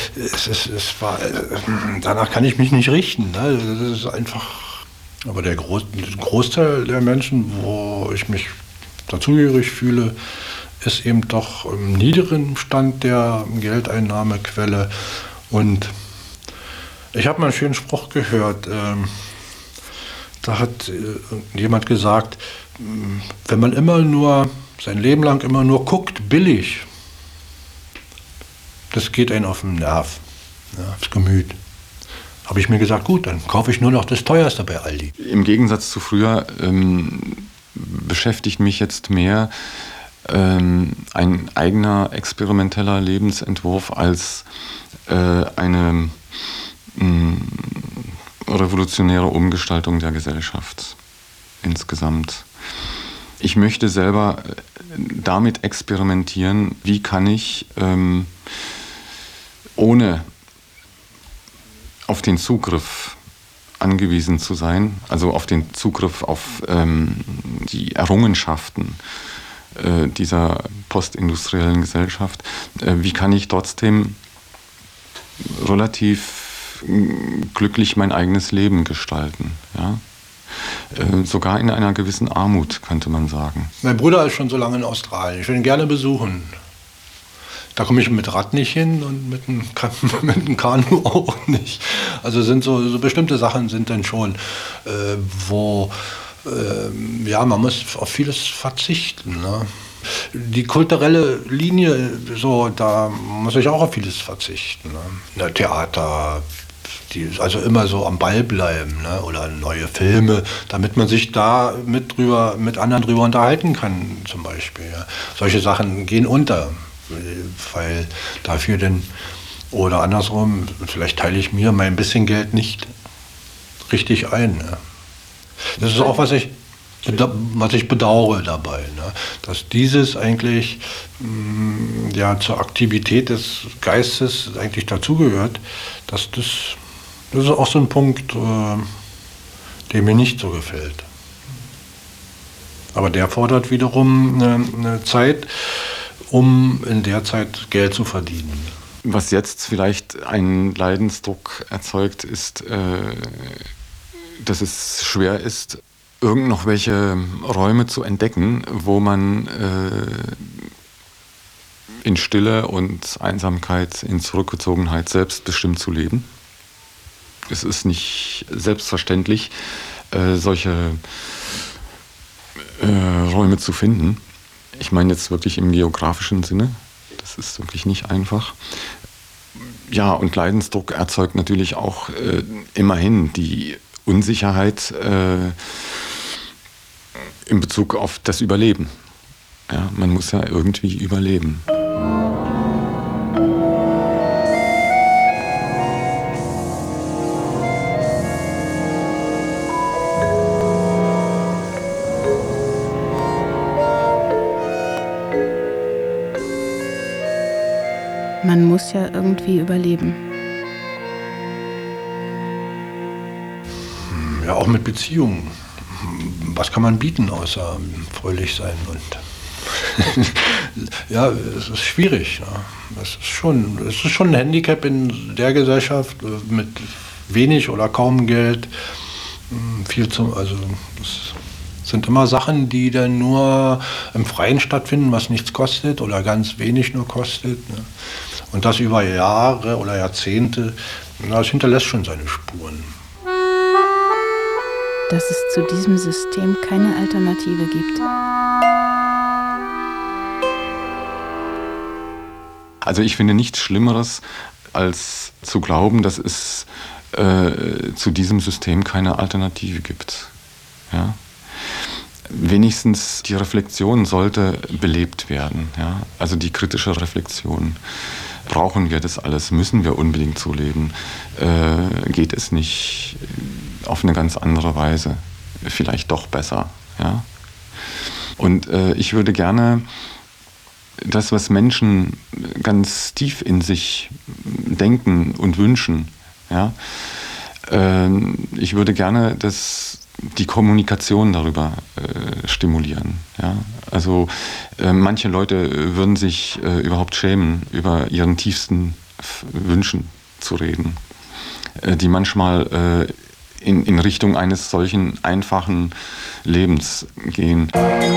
danach kann ich mich nicht richten. Ne? Das ist einfach. Aber der Großteil der Menschen, wo ich mich dazugehörig fühle, ist eben doch im niederen Stand der Geldeinnahmequelle. Und ich habe mal einen schönen Spruch gehört. Da hat jemand gesagt, wenn man sein Leben lang immer nur guckt, billig, das geht einen auf den Nerv, aufs Gemüt. Habe ich mir gesagt, gut, dann kaufe ich nur noch das Teuerste bei Aldi. Im Gegensatz zu früher beschäftigt mich jetzt mehr ein eigener experimenteller Lebensentwurf als eine revolutionäre Umgestaltung der Gesellschaft insgesamt. Ich möchte selber damit experimentieren, wie kann ich ohne auf den Zugriff angewiesen zu sein, also auf den Zugriff auf die Errungenschaften dieser postindustriellen Gesellschaft, wie kann ich trotzdem relativ glücklich mein eigenes Leben gestalten, ja? Sogar in einer gewissen Armut, könnte man sagen. Mein Bruder ist schon so lange in Australien. Ich will ihn gerne besuchen. Da komme ich mit Rad nicht hin und mit dem Kanu auch nicht. Also sind so bestimmte Sachen sind dann schon, wo man muss auf vieles verzichten. Ne? Die kulturelle Linie, so, da muss ich auch auf vieles verzichten. Ne? Theater, also immer so am Ball bleiben, ne? Oder neue Filme, damit man sich da mit anderen drüber unterhalten kann, zum Beispiel. Ja? Solche Sachen gehen unter, weil dafür denn, oder andersrum, vielleicht teile ich mir mein bisschen Geld nicht richtig ein. Ne? Das ist auch, was ich bedauere dabei, ne? Dass dieses eigentlich zur Aktivität des Geistes eigentlich dazugehört, dass das ist auch so ein Punkt, der mir nicht so gefällt. Aber der fordert wiederum eine Zeit, um in der Zeit Geld zu verdienen. Was jetzt vielleicht einen Leidensdruck erzeugt, ist, dass es schwer ist, noch welche Räume zu entdecken, wo man in Stille und Einsamkeit, in Zurückgezogenheit selbstbestimmt zu leben. Es ist nicht selbstverständlich, solche Räume zu finden. Ich meine jetzt wirklich im geografischen Sinne. Das ist wirklich nicht einfach. Ja, und Leidensdruck erzeugt natürlich auch immerhin die Unsicherheit in Bezug auf das Überleben. Ja, man muss ja irgendwie überleben. Man muss ja irgendwie überleben. Ja, auch mit Beziehungen. Was kann man bieten, außer fröhlich sein? Und ja, es ist schwierig. Ja. Es ist schon ein Handicap in der Gesellschaft mit wenig oder kaum Geld. Es sind immer Sachen, die dann nur im Freien stattfinden, was nichts kostet oder ganz wenig nur kostet. Ne? Und das über Jahre oder Jahrzehnte, das hinterlässt schon seine Spuren. Dass es zu diesem System keine Alternative gibt. Also ich finde nichts Schlimmeres, als zu glauben, dass es zu diesem System keine Alternative gibt. Ja? Wenigstens die Reflexion sollte belebt werden. Ja? Also die kritische Reflexion. Brauchen wir das alles? Müssen wir unbedingt so leben? Geht es nicht auf eine ganz andere Weise? Vielleicht doch besser. Ja? Und ich würde gerne das, was Menschen ganz tief in sich denken und wünschen, ja? Ich würde gerne die Kommunikation darüber stimulieren. Ja? Also manche Leute würden sich überhaupt schämen, über ihren tiefsten Wünschen zu reden, die manchmal in Richtung eines solchen einfachen Lebens gehen.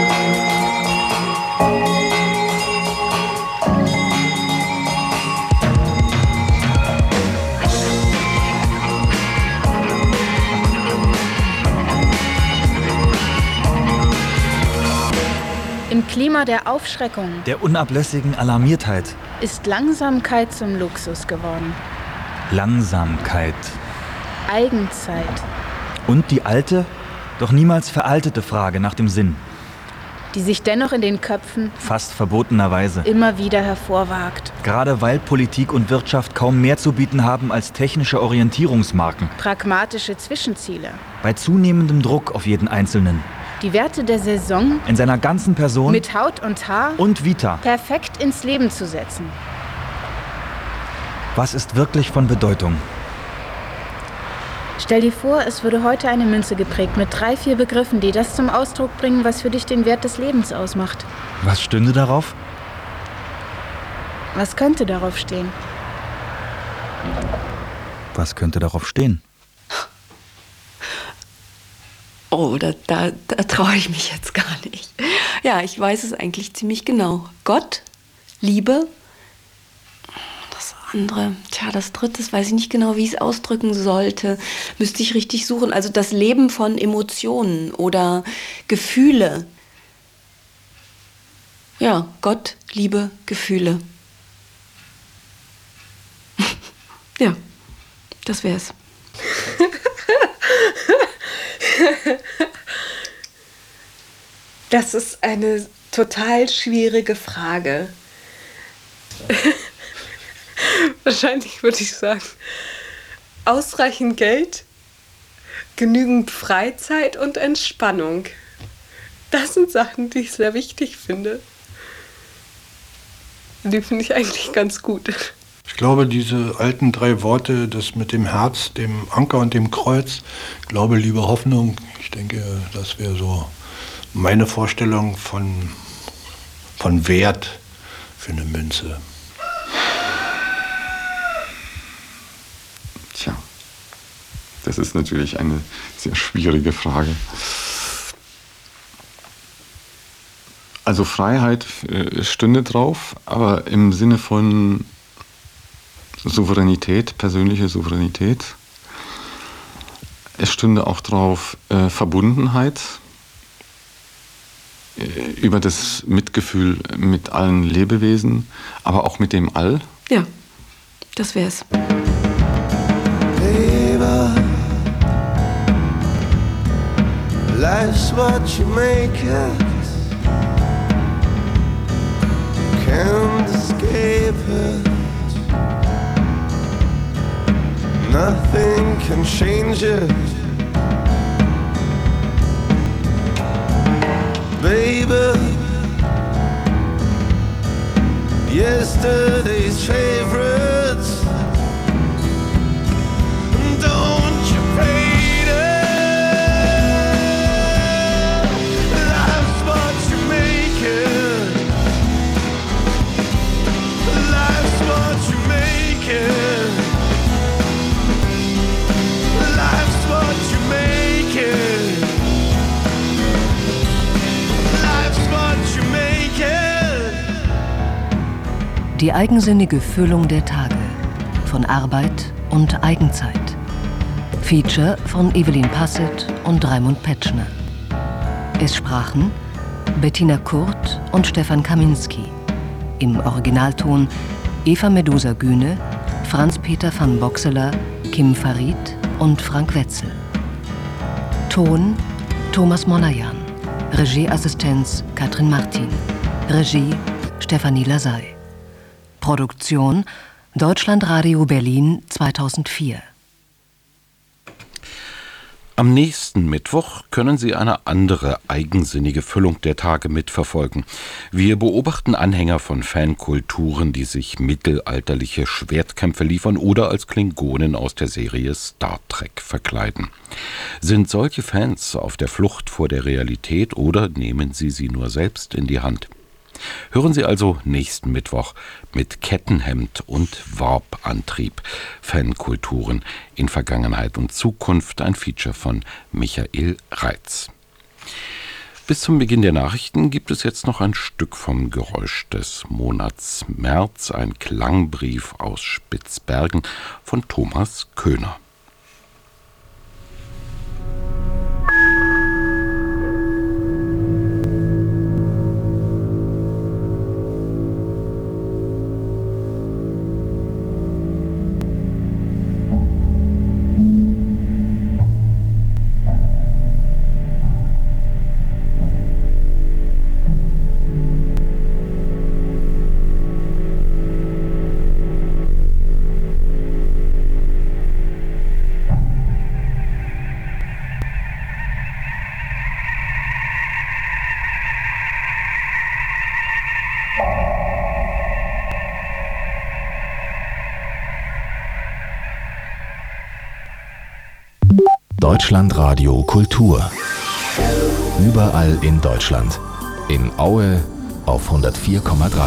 Im Klima der Aufschreckung, der unablässigen Alarmiertheit, ist Langsamkeit zum Luxus geworden. Langsamkeit. Eigenzeit. Und die alte, doch niemals veraltete Frage nach dem Sinn. die sich dennoch in den Köpfen fast verbotenerweise immer wieder hervorwagt. Gerade weil Politik und Wirtschaft kaum mehr zu bieten haben als technische Orientierungsmarken. Pragmatische Zwischenziele. Bei zunehmendem Druck auf jeden Einzelnen. Die Werte der Saison in seiner ganzen Person mit Haut und Haar und Vita perfekt ins Leben zu setzen. Was ist wirklich von Bedeutung? Stell dir vor, es würde heute eine Münze geprägt mit 3, 4 Begriffen, die das zum Ausdruck bringen, was für dich den Wert des Lebens ausmacht. Was stünde darauf? Was könnte darauf stehen? Was könnte darauf stehen? Oh, da traue ich mich jetzt gar nicht. Ja, ich weiß es eigentlich ziemlich genau. Gott, Liebe, das andere, das dritte, das weiß ich nicht genau, wie ich es ausdrücken sollte. Müsste ich richtig suchen. Also das Leben von Emotionen oder Gefühle. Ja, Gott, Liebe, Gefühle. Ja, das wär's. Das ist eine total schwierige Frage. Wahrscheinlich würde ich sagen, ausreichend Geld, genügend Freizeit und Entspannung. Das sind Sachen, die ich sehr wichtig finde. Die finde ich eigentlich ganz gut. Ich glaube, diese alten 3 Worte, das mit dem Herz, dem Anker und dem Kreuz, Glaube, Liebe, Hoffnung, ich denke, das wäre so meine Vorstellung von Wert für eine Münze. Tja, das ist natürlich eine sehr schwierige Frage. Also Freiheit stünde drauf, aber im Sinne von Souveränität, persönliche Souveränität. Es stünde auch drauf Verbundenheit, über das Mitgefühl mit allen Lebewesen, aber auch mit dem All. Ja, das wär's. Baby, life's what you make it. Can't escape it. Nothing can change it. Baby, yesterday's favorites. Don't you fade it? Life's what you make it. Life's what you make it. Life's what you make it. Life's what you make it. Die eigensinnige Füllung der Tage von Arbeit und Eigenzeit. Feature von Evelyn Passett und Raimund Petschner. Es sprachen Bettina Kurt und Stefan Kaminski. Im Originalton Eva Medusa Güne, Franz-Peter van Boxeler, Kim Farid und Frank Wetzel. Ton Thomas Monajan. Regieassistenz Katrin Martin. Regie Stefanie Lasey. Produktion Deutschlandradio Berlin 2004. Am nächsten Mittwoch können Sie eine andere eigensinnige Füllung der Tage mitverfolgen. Wir beobachten Anhänger von Fankulturen, die sich mittelalterliche Schwertkämpfe liefern oder als Klingonen aus der Serie Star Trek verkleiden. Sind solche Fans auf der Flucht vor der Realität oder nehmen Sie sie nur selbst in die Hand? Hören Sie also nächsten Mittwoch mit Kettenhemd und Warp-Antrieb. Fankulturen in Vergangenheit und Zukunft, ein Feature von Michael Reitz. Bis zum Beginn der Nachrichten gibt es jetzt noch ein Stück vom Geräusch des Monats März, ein Klangbrief aus Spitzbergen von Thomas Köhner. Deutschlandradio Kultur. Überall in Deutschland. In Aue auf 104,3.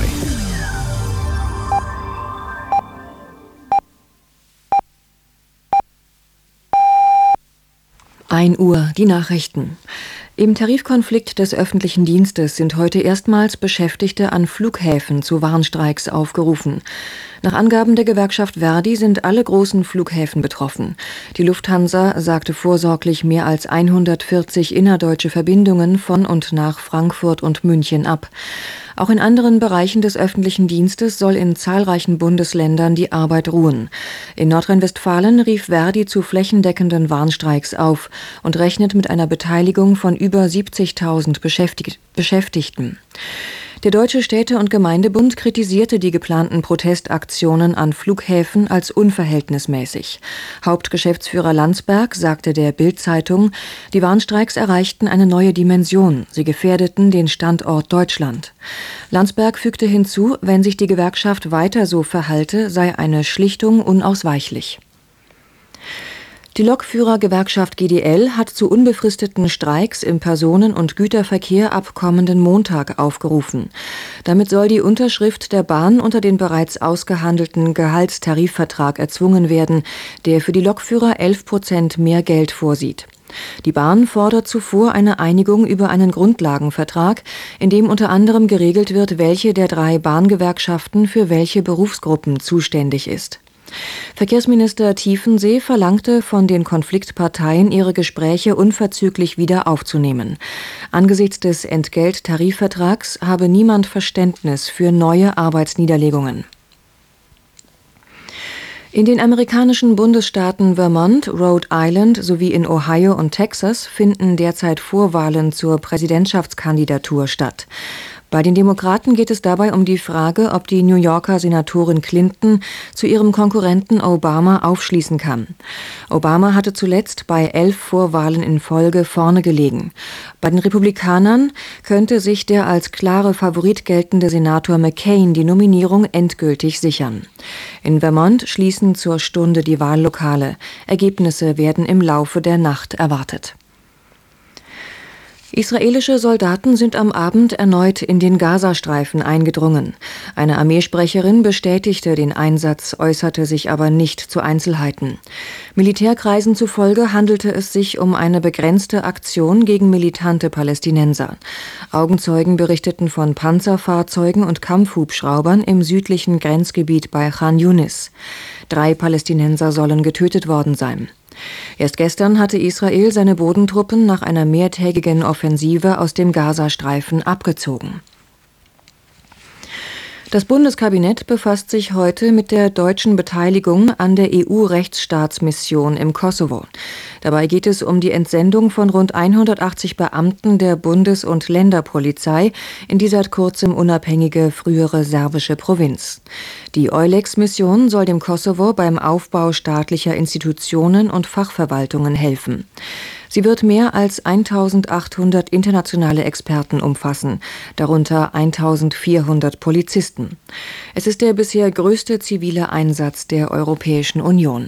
Uhr, die Nachrichten. Im Tarifkonflikt des öffentlichen Dienstes sind heute erstmals Beschäftigte an Flughäfen zu Warnstreiks aufgerufen. Nach Angaben der Gewerkschaft Verdi sind alle großen Flughäfen betroffen. Die Lufthansa sagte vorsorglich mehr als 140 innerdeutsche Verbindungen von und nach Frankfurt und München ab. Auch in anderen Bereichen des öffentlichen Dienstes soll in zahlreichen Bundesländern die Arbeit ruhen. In Nordrhein-Westfalen rief Verdi zu flächendeckenden Warnstreiks auf und rechnet mit einer Beteiligung von über 70.000 Beschäftigten. Der Deutsche Städte- und Gemeindebund kritisierte die geplanten Protestaktionen an Flughäfen als unverhältnismäßig. Hauptgeschäftsführer Landsberg sagte der Bild-Zeitung, die Warnstreiks erreichten eine neue Dimension. Sie gefährdeten den Standort Deutschland. Landsberg fügte hinzu, wenn sich die Gewerkschaft weiter so verhalte, sei eine Schlichtung unausweichlich. Die Lokführergewerkschaft GDL hat zu unbefristeten Streiks im Personen- und Güterverkehr ab kommenden Montag aufgerufen. Damit soll die Unterschrift der Bahn unter den bereits ausgehandelten Gehaltstarifvertrag erzwungen werden, der für die Lokführer 11% mehr Geld vorsieht. Die Bahn fordert zuvor eine Einigung über einen Grundlagenvertrag, in dem unter anderem geregelt wird, welche der 3 Bahngewerkschaften für welche Berufsgruppen zuständig ist. Verkehrsminister Tiefensee verlangte von den Konfliktparteien, ihre Gespräche unverzüglich wieder aufzunehmen. Angesichts des Entgelttarifvertrags habe niemand Verständnis für neue Arbeitsniederlegungen. In den amerikanischen Bundesstaaten Vermont, Rhode Island sowie in Ohio und Texas finden derzeit Vorwahlen zur Präsidentschaftskandidatur statt. Bei den Demokraten geht es dabei um die Frage, ob die New Yorker Senatorin Clinton zu ihrem Konkurrenten Obama aufschließen kann. Obama hatte zuletzt bei 11 Vorwahlen in Folge vorne gelegen. Bei den Republikanern könnte sich der als klare Favorit geltende Senator McCain die Nominierung endgültig sichern. In Vermont schließen zur Stunde die Wahllokale. Ergebnisse werden im Laufe der Nacht erwartet. Israelische Soldaten sind am Abend erneut in den Gazastreifen eingedrungen. Eine Armeesprecherin bestätigte den Einsatz, äußerte sich aber nicht zu Einzelheiten. Militärkreisen zufolge handelte es sich um eine begrenzte Aktion gegen militante Palästinenser. Augenzeugen berichteten von Panzerfahrzeugen und Kampfhubschraubern im südlichen Grenzgebiet bei Khan Yunis. 3 Palästinenser sollen getötet worden sein. Erst gestern hatte Israel seine Bodentruppen nach einer mehrtägigen Offensive aus dem Gazastreifen abgezogen. Das Bundeskabinett befasst sich heute mit der deutschen Beteiligung an der EU-Rechtsstaatsmission im Kosovo. Dabei geht es um die Entsendung von rund 180 Beamten der Bundes- und Länderpolizei in die seit kurzem unabhängige frühere serbische Provinz. Die EULEX-Mission soll dem Kosovo beim Aufbau staatlicher Institutionen und Fachverwaltungen helfen. Sie wird mehr als 1.800 internationale Experten umfassen, darunter 1.400 Polizisten. Es ist der bisher größte zivile Einsatz der Europäischen Union.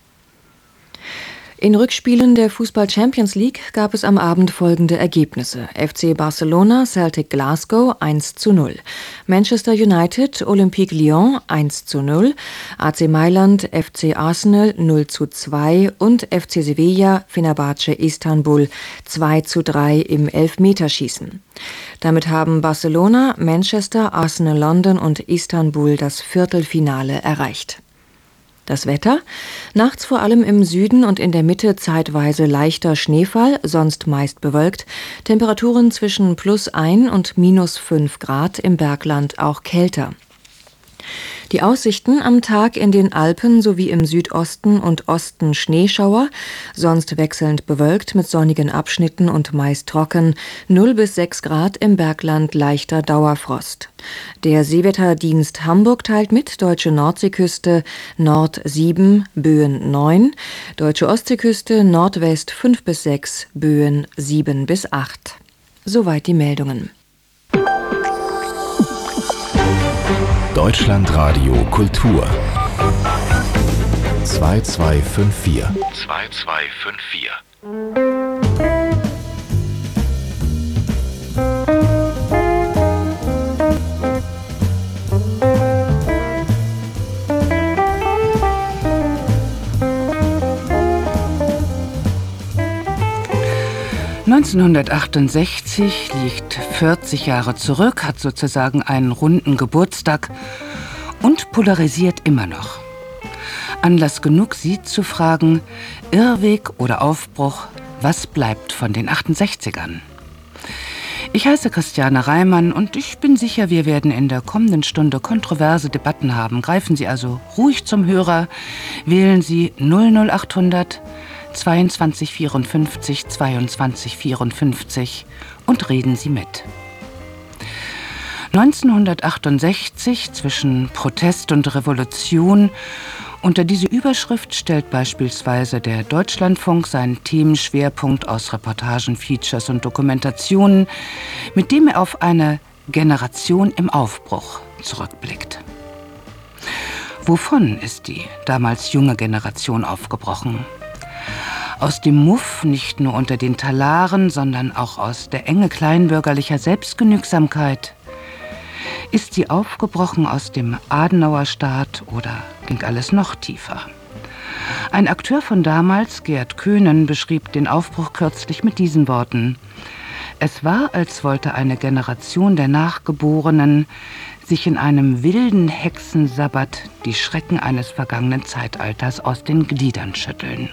In Rückspielen der Fußball-Champions League gab es am Abend folgende Ergebnisse. FC Barcelona, Celtic Glasgow 1:0. Manchester United, Olympique Lyon 1:0. AC Mailand, FC Arsenal 0:2 und FC Sevilla, Fenerbahce Istanbul 2:3 im Elfmeterschießen. Damit haben Barcelona, Manchester, Arsenal London und Istanbul das Viertelfinale erreicht. Das Wetter? Nachts vor allem im Süden und in der Mitte zeitweise leichter Schneefall, sonst meist bewölkt. Temperaturen zwischen +1 und -5 Grad, im Bergland auch kälter. Die Aussichten am Tag in den Alpen sowie im Südosten und Osten Schneeschauer, sonst wechselnd bewölkt mit sonnigen Abschnitten und meist trocken, 0 bis 6 Grad, im Bergland leichter Dauerfrost. Der Seewetterdienst Hamburg teilt mit, deutsche Nordseeküste Nord 7, Böen 9, deutsche Ostseeküste Nordwest 5 bis 6, Böen 7 bis 8. Soweit die Meldungen. Deutschlandradio Kultur 2254. 2254. ...1968 liegt 40 Jahre zurück, hat sozusagen einen runden Geburtstag und polarisiert immer noch. Anlass genug, Sie zu fragen, Irrweg oder Aufbruch, was bleibt von den 68ern? Ich heiße Christiane Reimann und ich bin sicher, wir werden in der kommenden Stunde kontroverse Debatten haben. Greifen Sie also ruhig zum Hörer, wählen Sie 00800 22 54 22 54 und reden Sie mit. 1968 zwischen Protest und Revolution. Unter diese Überschrift stellt beispielsweise der Deutschlandfunk seinen Themenschwerpunkt aus Reportagen, Features und Dokumentationen, mit dem er auf eine Generation im Aufbruch zurückblickt. Wovon ist die damals junge Generation aufgebrochen? Aus dem Muff, nicht nur unter den Talaren, sondern auch aus der Enge kleinbürgerlicher Selbstgenügsamkeit. Ist sie aufgebrochen aus dem Adenauerstaat oder ging alles noch tiefer? Ein Akteur von damals, Gerd Köhnen, beschrieb den Aufbruch kürzlich mit diesen Worten: Es war, als wollte eine Generation der Nachgeborenen sich in einem wilden Hexensabbat die Schrecken eines vergangenen Zeitalters aus den Gliedern schütteln.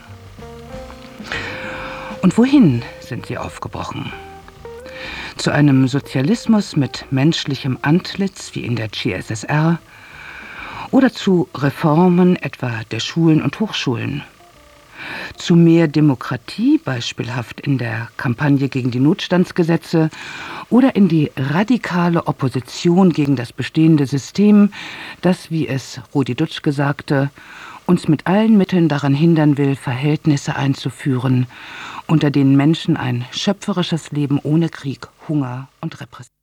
Und wohin sind sie aufgebrochen? Zu einem Sozialismus mit menschlichem Antlitz wie in der CSSR oder zu Reformen etwa der Schulen und Hochschulen? Zu mehr Demokratie, beispielhaft in der Kampagne gegen die Notstandsgesetze oder in die radikale Opposition gegen das bestehende System, das, wie es Rudi Dutschke sagte, uns mit allen Mitteln daran hindern will, Verhältnisse einzuführen, unter denen Menschen ein schöpferisches Leben ohne Krieg, Hunger und Repression